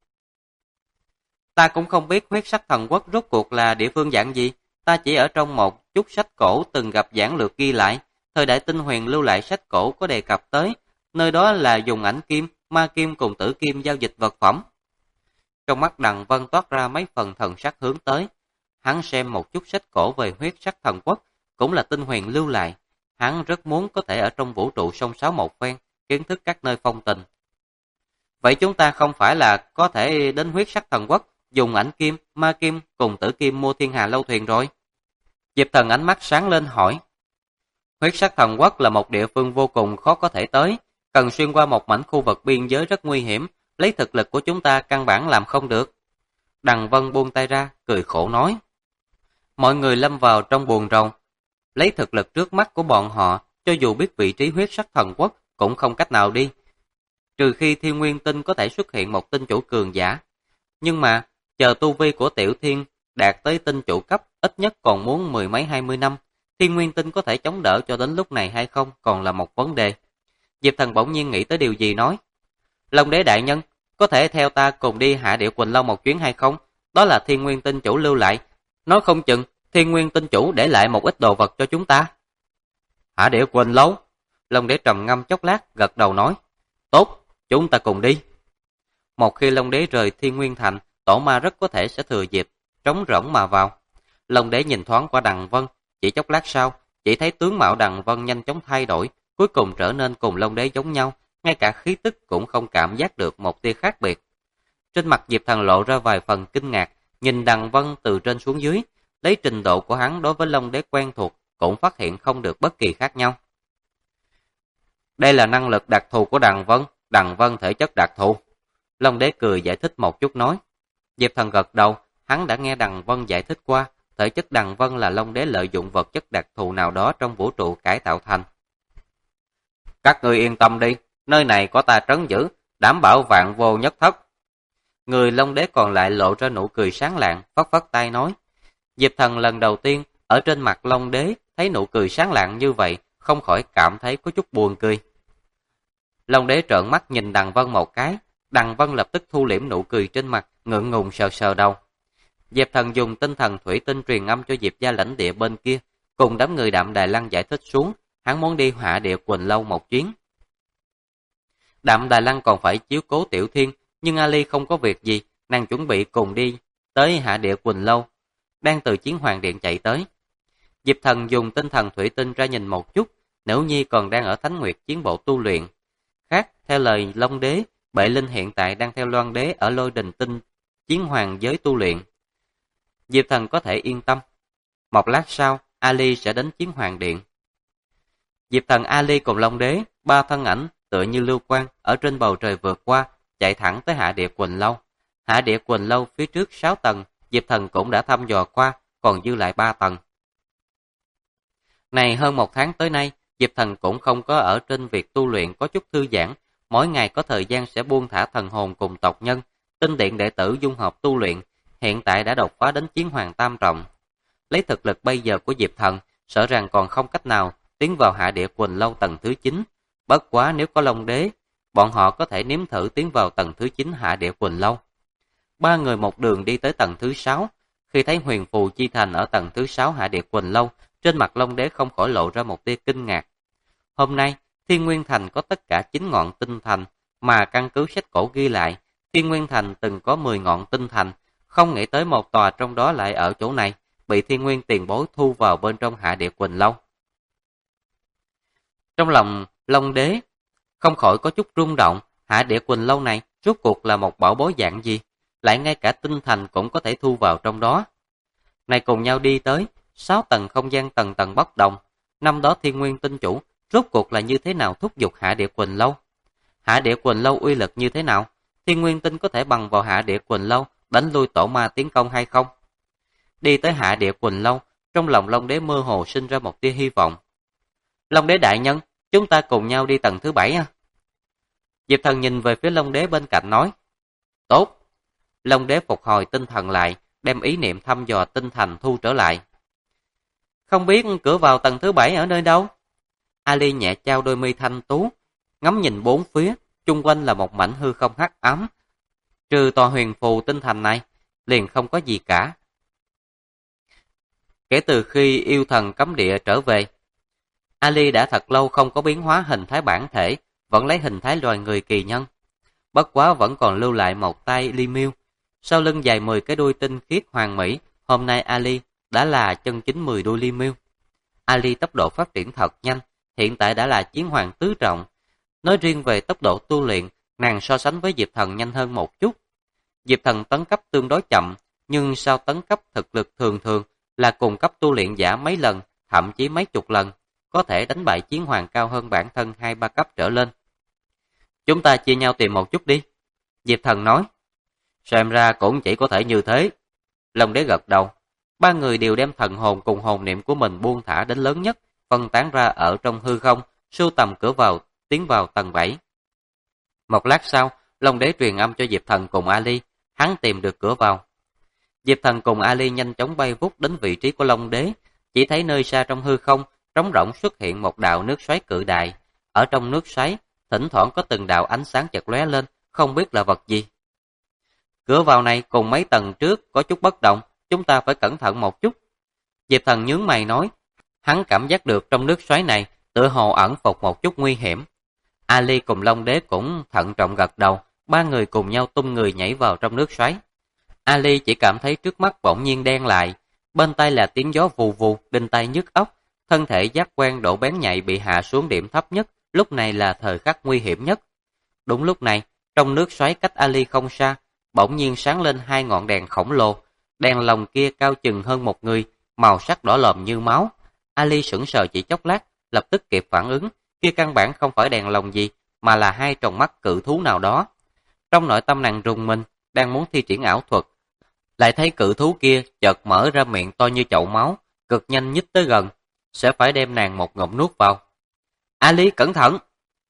Ta cũng không biết huyết sắc thần quốc rốt cuộc là địa phương dạng gì, ta chỉ ở trong một chút sách cổ từng gặp giảng lược ghi lại, thời đại tinh huyền lưu lại sách cổ có đề cập tới, nơi đó là dùng ảnh kim, ma kim cùng tử kim giao dịch vật phẩm. Trong mắt Đằng Vân toát ra mấy phần thần sắc hướng tới, hắn xem một chút sách cổ về huyết sắc thần quốc, cũng là tinh huyền lưu lại, hắn rất muốn có thể ở trong vũ trụ sông sáo một phen, kiến thức các nơi phong tình. Vậy chúng ta không phải là có thể đến huyết sắc thần quốc, dùng ảnh kim, ma kim cùng tử kim mua thiên hà lâu thuyền rồi? Diệp Thần ánh mắt sáng lên hỏi. Huyết sắc thần quốc là một địa phương vô cùng khó có thể tới, cần xuyên qua một mảnh khu vực biên giới rất nguy hiểm, lấy thực lực của chúng ta căn bản làm không được. Đằng Vân buông tay ra, cười khổ nói. Mọi người lâm vào trong buồn rầu, lấy thực lực trước mắt của bọn họ, cho dù biết vị trí huyết sắc thần quốc, cũng không cách nào đi. Trừ khi thiên nguyên tinh có thể xuất hiện một tinh chủ cường giả. Nhưng mà, chờ tu vi của Tiểu Thiên đạt tới tinh chủ cấp, ít nhất còn muốn 10 mấy 20 năm, thiên nguyên tinh có thể chống đỡ cho đến lúc này hay không còn là một vấn đề. Diệp Thần bỗng nhiên nghĩ tới điều gì nói. Long Đế đại nhân, có thể theo ta cùng đi Hạ Điệu Quỳnh Lâu một chuyến hay không? Đó là thiên nguyên tinh chủ lưu lại. Nói không chừng, thiên nguyên tinh chủ để lại một ít đồ vật cho chúng ta. Hạ Điệu Quỳnh Lâu? Long Đế trầm ngâm chốc lát, gật đầu nói. Tốt, chúng ta cùng đi. Một khi Long Đế rời thiên nguyên thành, tổ ma rất có thể sẽ thừa dịp, trống rỗng mà vào. Long Đế nhìn thoáng qua Đằng Vân, chỉ chốc lát sau, chỉ thấy tướng mạo Đằng Vân nhanh chóng thay đổi, cuối cùng trở nên cùng Long Đế giống nhau, ngay cả khí tức cũng không cảm giác được một tia khác biệt. Trên mặt Diệp Thần lộ ra vài phần kinh ngạc, nhìn Đằng Vân từ trên xuống dưới, lấy trình độ của hắn đối với Long Đế quen thuộc, cũng phát hiện không được bất kỳ khác nhau. Đây là năng lực đặc thù của Đằng Vân thể chất đặc thù. Long Đế cười giải thích một chút nói. Diệp Thần gật đầu, hắn đã nghe Đằng Vân giải thích qua, thể chất Đằng Vân là Long Đế lợi dụng vật chất đặc thù nào đó trong vũ trụ cải tạo thành. Các ngươi yên tâm đi, nơi này có ta trấn giữ, đảm bảo vạn vô nhất thất. Người Long Đế còn lại lộ ra nụ cười sáng lạng, phất phất tay nói. Diệp Thần lần đầu tiên ở trên mặt Long Đế thấy nụ cười sáng lạng như vậy, không khỏi cảm thấy có chút buồn cười. Long Đế trợn mắt nhìn Đằng Vân một cái, Đằng Vân lập tức thu liễm nụ cười trên mặt, ngượng ngùng sờ sờ đầu. Diệp Thần dùng tinh thần thủy tinh truyền âm cho Diệp gia lãnh địa bên kia, cùng đám người Đạm Đài Lăng giải thích xuống, hắn muốn đi Hạ Địa Quỳnh Lâu một chuyến. Đạm Đài Lăng còn phải chiếu cố Tiểu Thiên, nhưng Ali không có việc gì, nàng chuẩn bị cùng đi tới Hạ Địa Quỳnh Lâu, đang từ Chiến Hoàng Điện chạy tới. Diệp Thần dùng tinh thần thủy tinh ra nhìn một chút, Nữ Nhi còn đang ở Thánh Nguyệt chiến bộ tu luyện. Khác, theo lời Long Đế, Bệ Linh hiện tại đang theo Loan Đế ở Lôi Đình Tinh Chiến Hoàng giới tu luyện. Diệp Thần có thể yên tâm. Một lát sau, Ali sẽ đến Chiến Hoàng Điện. Diệp Thần, Ali cùng Long Đế, ba thân ảnh tựa như lưu quang ở trên bầu trời vượt qua, chạy thẳng tới Hạ Địa Quỳnh Lâu. Hạ Địa Quỳnh Lâu phía trước 6 tầng, Diệp Thần cũng đã thăm dò qua, còn dư lại 3 tầng. Này hơn 1 tháng tới nay, Diệp Thần cũng không có ở trên việc tu luyện có chút thư giãn, mỗi ngày có thời gian sẽ buông thả thần hồn cùng tộc nhân, tinh điện đệ tử dung hợp tu luyện, hiện tại đã đột phá đến Chiến Hoàng Tam Trọng. Lấy thực lực bây giờ của Diệp Thần, sợ rằng còn không cách nào tiến vào Hạ Địa Quỳnh Lâu tầng thứ 9. Bất quá nếu có Long Đế, bọn họ có thể nếm thử tiến vào tầng thứ 9 Hạ Địa Quỳnh Lâu. Ba người một đường đi tới tầng thứ 6, khi thấy Huyền Phù Chi Thành ở tầng thứ 6 Hạ Địa Quỳnh Lâu, trên mặt Long Đế không khỏi lộ ra một tia kinh ngạc. Hôm nay, Thiên Nguyên Thành có tất cả 9 ngọn tinh thành, mà căn cứ sách cổ ghi lại, Thiên Nguyên Thành từng có 10 ngọn tinh thành, không nghĩ tới một tòa trong đó lại ở chỗ này, bị Thiên Nguyên tiền bối thu vào bên trong Hạ Địa Quỳnh Lâu. Trong lòng Long Đế không khỏi có chút rung động, Hạ Địa Quỳnh Lâu này rốt cuộc là một bảo bối dạng gì, lại ngay cả tinh thành cũng có thể thu vào trong đó. Này cùng nhau đi tới, 6 tầng không gian tầng tầng bất đồng, năm đó Thiên Nguyên tinh chủ rốt cuộc là như thế nào thúc giục Hạ Địa Quỳnh Lâu? Hạ Địa Quỳnh Lâu uy lực như thế nào? Thiên Nguyên tinh có thể bằng vào Hạ Địa Quỳnh Lâu đánh lui tổ ma tiến công hay không? Đi tới Hạ Địa Quỳnh Lâu, trong lòng Long Đế mơ hồ sinh ra một tia hy vọng. Long Đế đại nhân, chúng ta cùng nhau đi tầng thứ 7 à? Diệp Thần nhìn về phía Long Đế bên cạnh nói. Tốt. Long Đế phục hồi tinh thần lại, đem ý niệm thăm dò tinh thành thu trở lại. Không biết cửa vào tầng thứ 7 ở nơi đâu? Ali nhẹ trao đôi mi thanh tú, ngắm nhìn bốn phía, chung quanh là một mảnh hư không hắc ám. Trừ tòa Huyền Phù tinh thành này, liền không có gì cả. Kể từ khi yêu thần cấm địa trở về, Ali đã thật lâu không có biến hóa hình thái bản thể, vẫn lấy hình thái loài người kỳ nhân. Bất quá vẫn còn lưu lại một tay li miêu, sau lưng dài 10 cái đuôi tinh khiết hoàn mỹ, hôm nay Ali đã là chân chính 10 đuôi li miêu. Ali tốc độ phát triển thật nhanh, hiện tại đã là Chiến Hoàng tứ trọng. Nói riêng về tốc độ tu luyện, nàng so sánh với Diệp Thần nhanh hơn một chút. Diệp Thần tấn cấp tương đối chậm, nhưng sau tấn cấp thực lực thường thường là cùng cấp tu luyện giả mấy lần, thậm chí mấy chục lần, có thể đánh bại Chiến Hoàng cao hơn bản thân 2-3 cấp trở lên. Chúng ta chia nhau tìm một chút đi. Diệp Thần nói. Xem ra cũng chỉ có thể như thế. Long Đế gật đầu. Ba người đều đem thần hồn cùng hồn niệm của mình buông thả đến lớn nhất, phân tán ra ở trong hư không, sưu tầm cửa vào, tiến vào tầng 7. Một lát sau, Long Đế truyền âm cho Diệp Thần cùng Ali, hắn tìm được cửa vào. Diệp Thần cùng Ali nhanh chóng bay vút đến vị trí của Long Đế, chỉ thấy nơi xa trong hư không, trống rỗng xuất hiện một đạo nước xoáy cự đại. Ở trong nước xoáy, thỉnh thoảng có từng đạo ánh sáng chợt lóe lên, không biết là vật gì. Cửa vào này cùng mấy tầng trước có chút bất động, chúng ta phải cẩn thận một chút. Diệp Thần nhướng mày nói, hắn cảm giác được trong nước xoáy này tựa hồ ẩn phục một chút nguy hiểm. Ali cùng Long Đế cũng thận trọng gật đầu, ba người cùng nhau tung người nhảy vào trong nước xoáy. Ali chỉ cảm thấy trước mắt bỗng nhiên đen lại, bên tai là tiếng gió vù vù, đinh tai nhức óc, thân thể giác quan độ bén nhạy bị hạ xuống điểm thấp nhất, lúc này là thời khắc nguy hiểm nhất. Đúng lúc này, trong nước xoáy cách Ali không xa, bỗng nhiên sáng lên 2 ngọn đèn khổng lồ, đèn lồng kia cao chừng hơn một người, màu sắc đỏ lòm như máu. Ali sững sờ chỉ chốc lát, lập tức kịp phản ứng, kia căn bản không phải đèn lồng gì, mà là 2 tròng mắt cự thú nào đó. Trong nội tâm nàng rùng mình, đang muốn thi triển ảo thuật, lại thấy cự thú kia chợt mở ra miệng to như chậu máu, cực nhanh nhích tới gần, sẽ phải đem nàng một ngụm nuốt vào. Ali cẩn thận!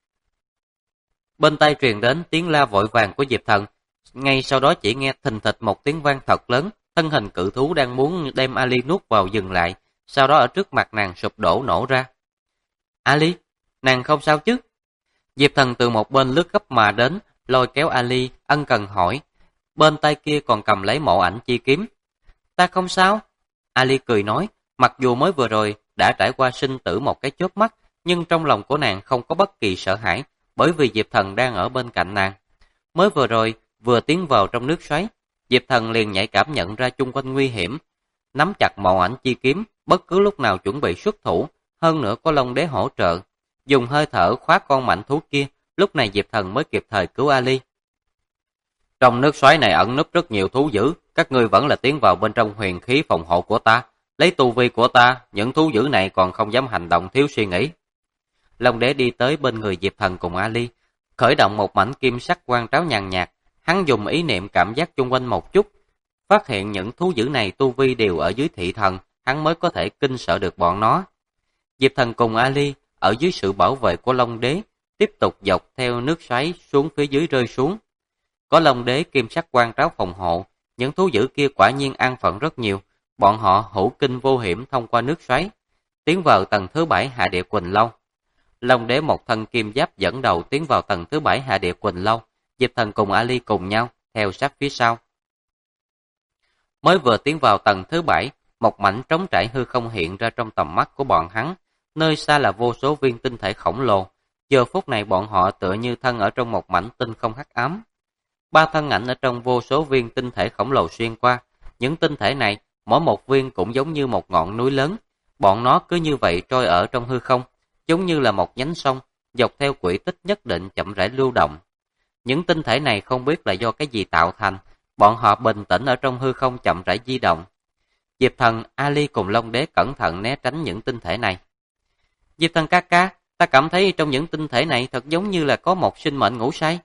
Bên tai truyền đến tiếng la vội vàng của Diệp Thần, ngay sau đó chỉ nghe thình thịch một tiếng vang thật lớn, thân hình cự thú đang muốn đem Ali nuốt vào dừng lại, sau đó ở trước mặt nàng sụp đổ nổ ra. Ali, nàng không sao chứ? Diệp Thần từ một bên lướt gấp mà đến, lôi kéo Ali, ân cần hỏi, bên tay kia còn cầm lấy mộ ảnh chi kiếm. Ta không sao. Ali cười nói, mặc dù mới vừa rồi đã trải qua sinh tử một cái chớp mắt, nhưng trong lòng của nàng không có bất kỳ sợ hãi, bởi vì Diệp Thần đang ở bên cạnh nàng. Mới vừa rồi, vừa tiến vào trong nước xoáy, Diệp Thần liền nhạy cảm nhận ra chung quanh nguy hiểm, nắm chặt màu ảnh chi kiếm, bất cứ lúc nào chuẩn bị xuất thủ, hơn nữa có Long Đế hỗ trợ, dùng hơi thở khóa con mãnh thú kia, lúc này Diệp Thần mới kịp thời cứu Ali. Trong nước xoáy này ẩn núp rất nhiều thú dữ, các ngươi vẫn là tiến vào bên trong huyền khí phòng hộ của ta, lấy tu vi của ta, những thú dữ này còn không dám hành động thiếu suy nghĩ. Long Đế đi tới bên người Diệp Thần cùng Ali, khởi động một mảnh kim sắc quang tráo nhàn nhạt, hắn dùng ý niệm cảm giác chung quanh một chút, phát hiện những thú dữ này tu vi đều ở dưới thị thần, hắn mới có thể kinh sợ được bọn nó. Diệp Thần cùng Ali ở dưới sự bảo vệ của Long Đế, tiếp tục dọc theo nước xoáy xuống phía dưới rơi xuống. Có Long Đế kim sắc quang tráo phòng hộ, những thú dữ kia quả nhiên an phận rất nhiều, bọn họ hữu kinh vô hiểm thông qua nước xoáy, tiến vào tầng thứ 7 Hạ Địa Quỳnh Lâu. Long Đế một thân kim giáp dẫn đầu tiến vào tầng thứ 7 Hạ Địa Quỳnh Lâu, Diệp Thần cùng Ali cùng nhau theo sát phía sau. Mới vừa tiến vào tầng thứ 7, một mảnh trống trải hư không hiện ra trong tầm mắt của bọn hắn, nơi xa là vô số viên tinh thể khổng lồ. Giờ phút này bọn họ tựa như thân ở trong một mảnh tinh không hắc ám. Ba thân ảnh ở trong vô số viên tinh thể khổng lồ xuyên qua, những tinh thể này, mỗi một viên cũng giống như một ngọn núi lớn, bọn nó cứ như vậy trôi ở trong hư không, giống như là một nhánh sông, dọc theo quỹ tích nhất định chậm rãi lưu động. Những tinh thể này không biết là do cái gì tạo thành, bọn họ bình tĩnh ở trong hư không chậm rãi di động. Diệp Thần, Ali cùng Long Đế cẩn thận né tránh những tinh thể này. Diệp Thần ca ca, ta cảm thấy trong những tinh thể này thật giống như là có một sinh mệnh ngủ say.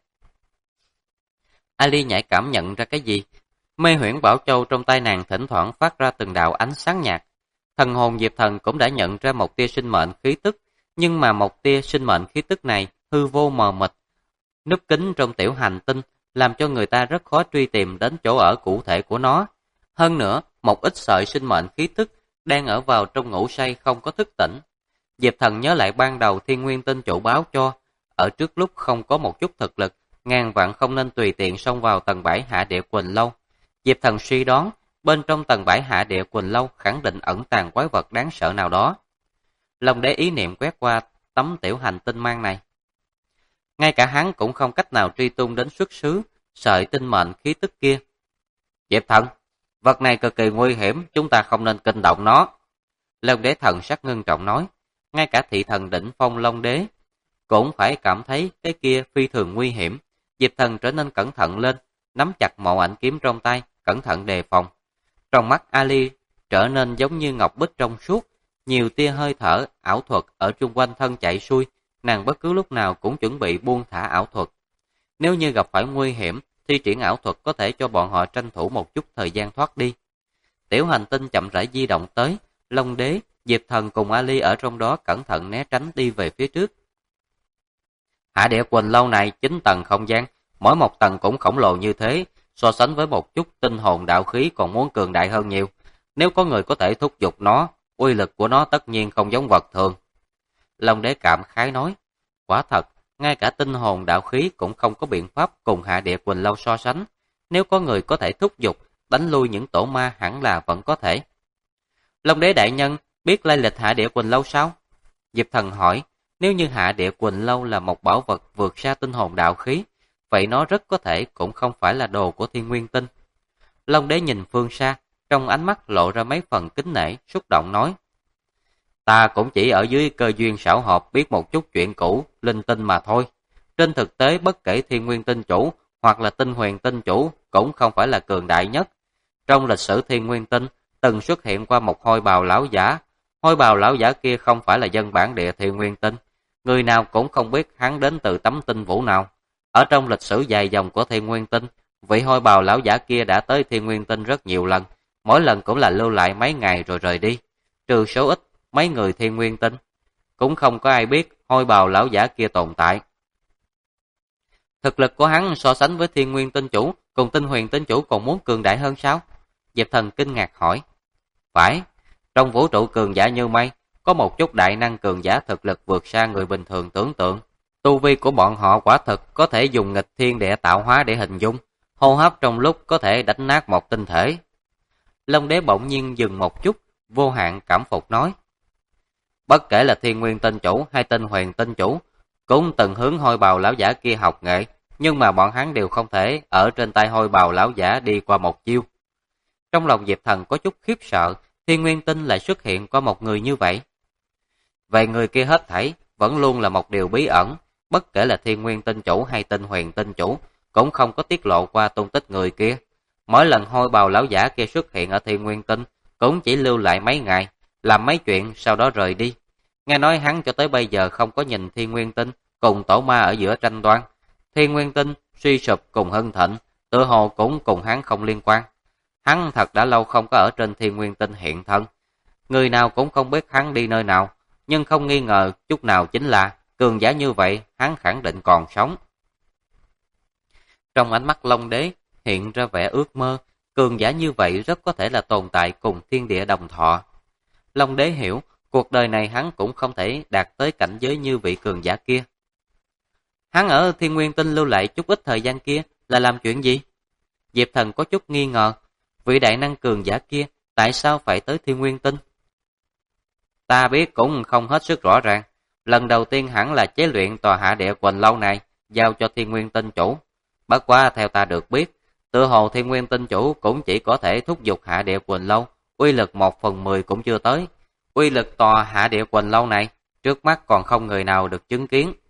Ali nhạy cảm nhận ra cái gì? Mê huyễn bảo châu trong tay nàng thỉnh thoảng phát ra từng đạo ánh sáng nhạt. Thần hồn Diệp Thần cũng đã nhận ra một tia sinh mệnh khí tức, nhưng mà một tia sinh mệnh khí tức này hư vô mờ mịt, núp kín trong tiểu hành tinh, làm cho người ta rất khó truy tìm đến chỗ ở cụ thể của nó. Hơn nữa, một ít sợi sinh mệnh khí tức đang ở vào trong ngủ say không có thức tỉnh. Diệp Thần nhớ lại ban đầu Thiên Nguyên Tinh chủ báo cho, ở trước lúc không có một chút thực lực, ngàn vạn không nên tùy tiện xông vào tầng 7 Hạ Địa Quỳnh Lâu. Diệp Thần suy đoán, bên trong tầng 7 Hạ Địa Quỳnh Lâu khẳng định ẩn tàng quái vật đáng sợ nào đó. Long Đế ý niệm quét qua tấm tiểu hành tinh mang này. Ngay cả hắn cũng không cách nào truy tung đến xuất xứ sợi tinh mệnh khí tức kia. Diệp Thần, vật này cực kỳ nguy hiểm, chúng ta không nên kinh động nó. Long Đế thần sắc ngưng trọng nói, ngay cả thị thần đỉnh phong Long Đế cũng phải cảm thấy cái kia phi thường nguy hiểm. Diệp Thần trở nên cẩn thận lên, nắm chặt màu ảnh kiếm trong tay, cẩn thận đề phòng. Trong mắt Ali trở nên giống như ngọc bích trong suốt, nhiều tia hơi thở ảo thuật ở chung quanh thân chạy xuôi, nàng bất cứ lúc nào cũng chuẩn bị buông thả ảo thuật. Nếu như gặp phải nguy hiểm, thi triển ảo thuật có thể cho bọn họ tranh thủ một chút thời gian thoát đi. Tiểu hành tinh chậm rãi di động tới, Long Đế, Diệp Thần cùng Ali ở trong đó cẩn thận né tránh đi về phía trước. Hạ Địa Quỳnh Lâu này 9 tầng không gian, mỗi một tầng cũng khổng lồ như thế, so sánh với một chút tinh hồn đạo khí còn muốn cường đại hơn nhiều. Nếu có người có thể thúc giục nó, uy lực của nó tất nhiên không giống vật thường. Long Đế cảm khái nói, quả thật, ngay cả tinh hồn đạo khí cũng không có biện pháp cùng Hạ Địa Quỳnh Lâu so sánh. Nếu có người có thể thúc giục, đánh lui những tổ ma hẳn là vẫn có thể. Long Đế đại nhân, biết lai lịch Hạ Địa Quỳnh Lâu sao? Diệp Thần hỏi, nếu như Hạ Địa Quỳnh Lâu là một bảo vật vượt xa tinh hồn đạo khí, vậy nó rất có thể cũng không phải là đồ của Thiên Nguyên Tinh. Long Đế nhìn phương xa, trong ánh mắt lộ ra mấy phần kính nể, xúc động nói, ta cũng chỉ ở dưới cơ duyên xảo hợp biết một chút chuyện cũ, linh tinh mà thôi. Trên thực tế bất kể Thiên Nguyên Tinh chủ hoặc là Tinh Huyền Tinh chủ cũng không phải là cường đại nhất. Trong lịch sử Thiên Nguyên Tinh từng xuất hiện qua một hôi bào lão giả. Hôi bào lão giả kia không phải là dân bản địa Thiên Nguyên Tinh. Người nào cũng không biết hắn đến từ tấm tinh vũ nào. Ở trong lịch sử dài dòng của Thiên Nguyên Tinh, vị hôi bào lão giả kia đã tới Thiên Nguyên Tinh rất nhiều lần. Mỗi lần cũng là lưu lại mấy ngày rồi rời đi. Trừ số ít mấy người Thiên Nguyên Tinh, cũng không có ai biết hôi bào lão giả kia tồn tại. Thực lực của hắn so sánh với Thiên Nguyên Tinh chủ cùng Tinh Huyền Tinh chủ còn muốn cường đại hơn sao? Diệp Thần kinh ngạc hỏi. Phải, trong vũ trụ cường giả như mây, có một chút đại năng cường giả thực lực vượt xa người bình thường tưởng tượng. Tu vi của bọn họ quả thực có thể dùng nghịch thiên địa tạo hóa để hình dung, hô hấp trong lúc có thể đánh nát một tinh thể. Long đế bỗng nhiên dừng một chút, vô hạn cảm phục nói. Bất kể là Thiên Nguyên Tinh Chủ hay Tinh Huyền Tinh Chủ, cũng từng hướng Hôi Bào lão giả kia học nghệ, nhưng mà bọn hắn đều không thể ở trên tay Hôi Bào lão giả đi qua một chiêu. Trong lòng Diệp Thần có chút khiếp sợ, Thiên Nguyên Tinh lại xuất hiện qua một người như vậy. Về người kia hết thảy vẫn luôn là một điều bí ẩn, bất kể là Thiên Nguyên Tinh Chủ hay Tinh Huyền Tinh Chủ, cũng không có tiết lộ qua tung tích người kia. Mỗi lần Hôi Bào lão giả kia xuất hiện ở Thiên Nguyên Tinh, cũng chỉ lưu lại mấy ngày, làm mấy chuyện sau đó rời đi. Nghe nói hắn cho tới bây giờ không có nhìn Thiên Nguyên Tinh cùng tổ ma ở giữa tranh đoan. Thiên Nguyên Tinh suy sụp cùng hưng thịnh, tựa hồ cũng cùng hắn không liên quan. Hắn thật đã lâu không có ở trên Thiên Nguyên Tinh hiện thân. Người nào cũng không biết hắn đi nơi nào, nhưng không nghi ngờ chút nào chính là cường giả như vậy, hắn khẳng định còn sống. Trong ánh mắt Long Đế hiện ra vẻ ước mơ, cường giả như vậy rất có thể là tồn tại cùng thiên địa đồng thọ. Long Đế hiểu, cuộc đời này hắn cũng không thể đạt tới cảnh giới như vị cường giả kia. Hắn ở Thiên Nguyên Tinh lưu lại chút ít thời gian kia là làm chuyện gì? Diệp Thần có chút nghi ngờ, vị đại năng cường giả kia tại sao phải tới Thiên Nguyên Tinh? Ta biết cũng không hết sức rõ ràng. Lần đầu tiên hẳn là chế luyện tòa hạ địa Quỳnh Lâu này giao cho Thiên Nguyên Tinh Chủ. Bất quá theo ta được biết, tựa hồ Thiên Nguyên Tinh Chủ cũng chỉ có thể thúc giục hạ địa Quỳnh Lâu, uy lực 1/10 cũng chưa tới. Uy lực tòa hạ địa Quỳnh Lâu này, trước mắt còn không người nào được chứng kiến.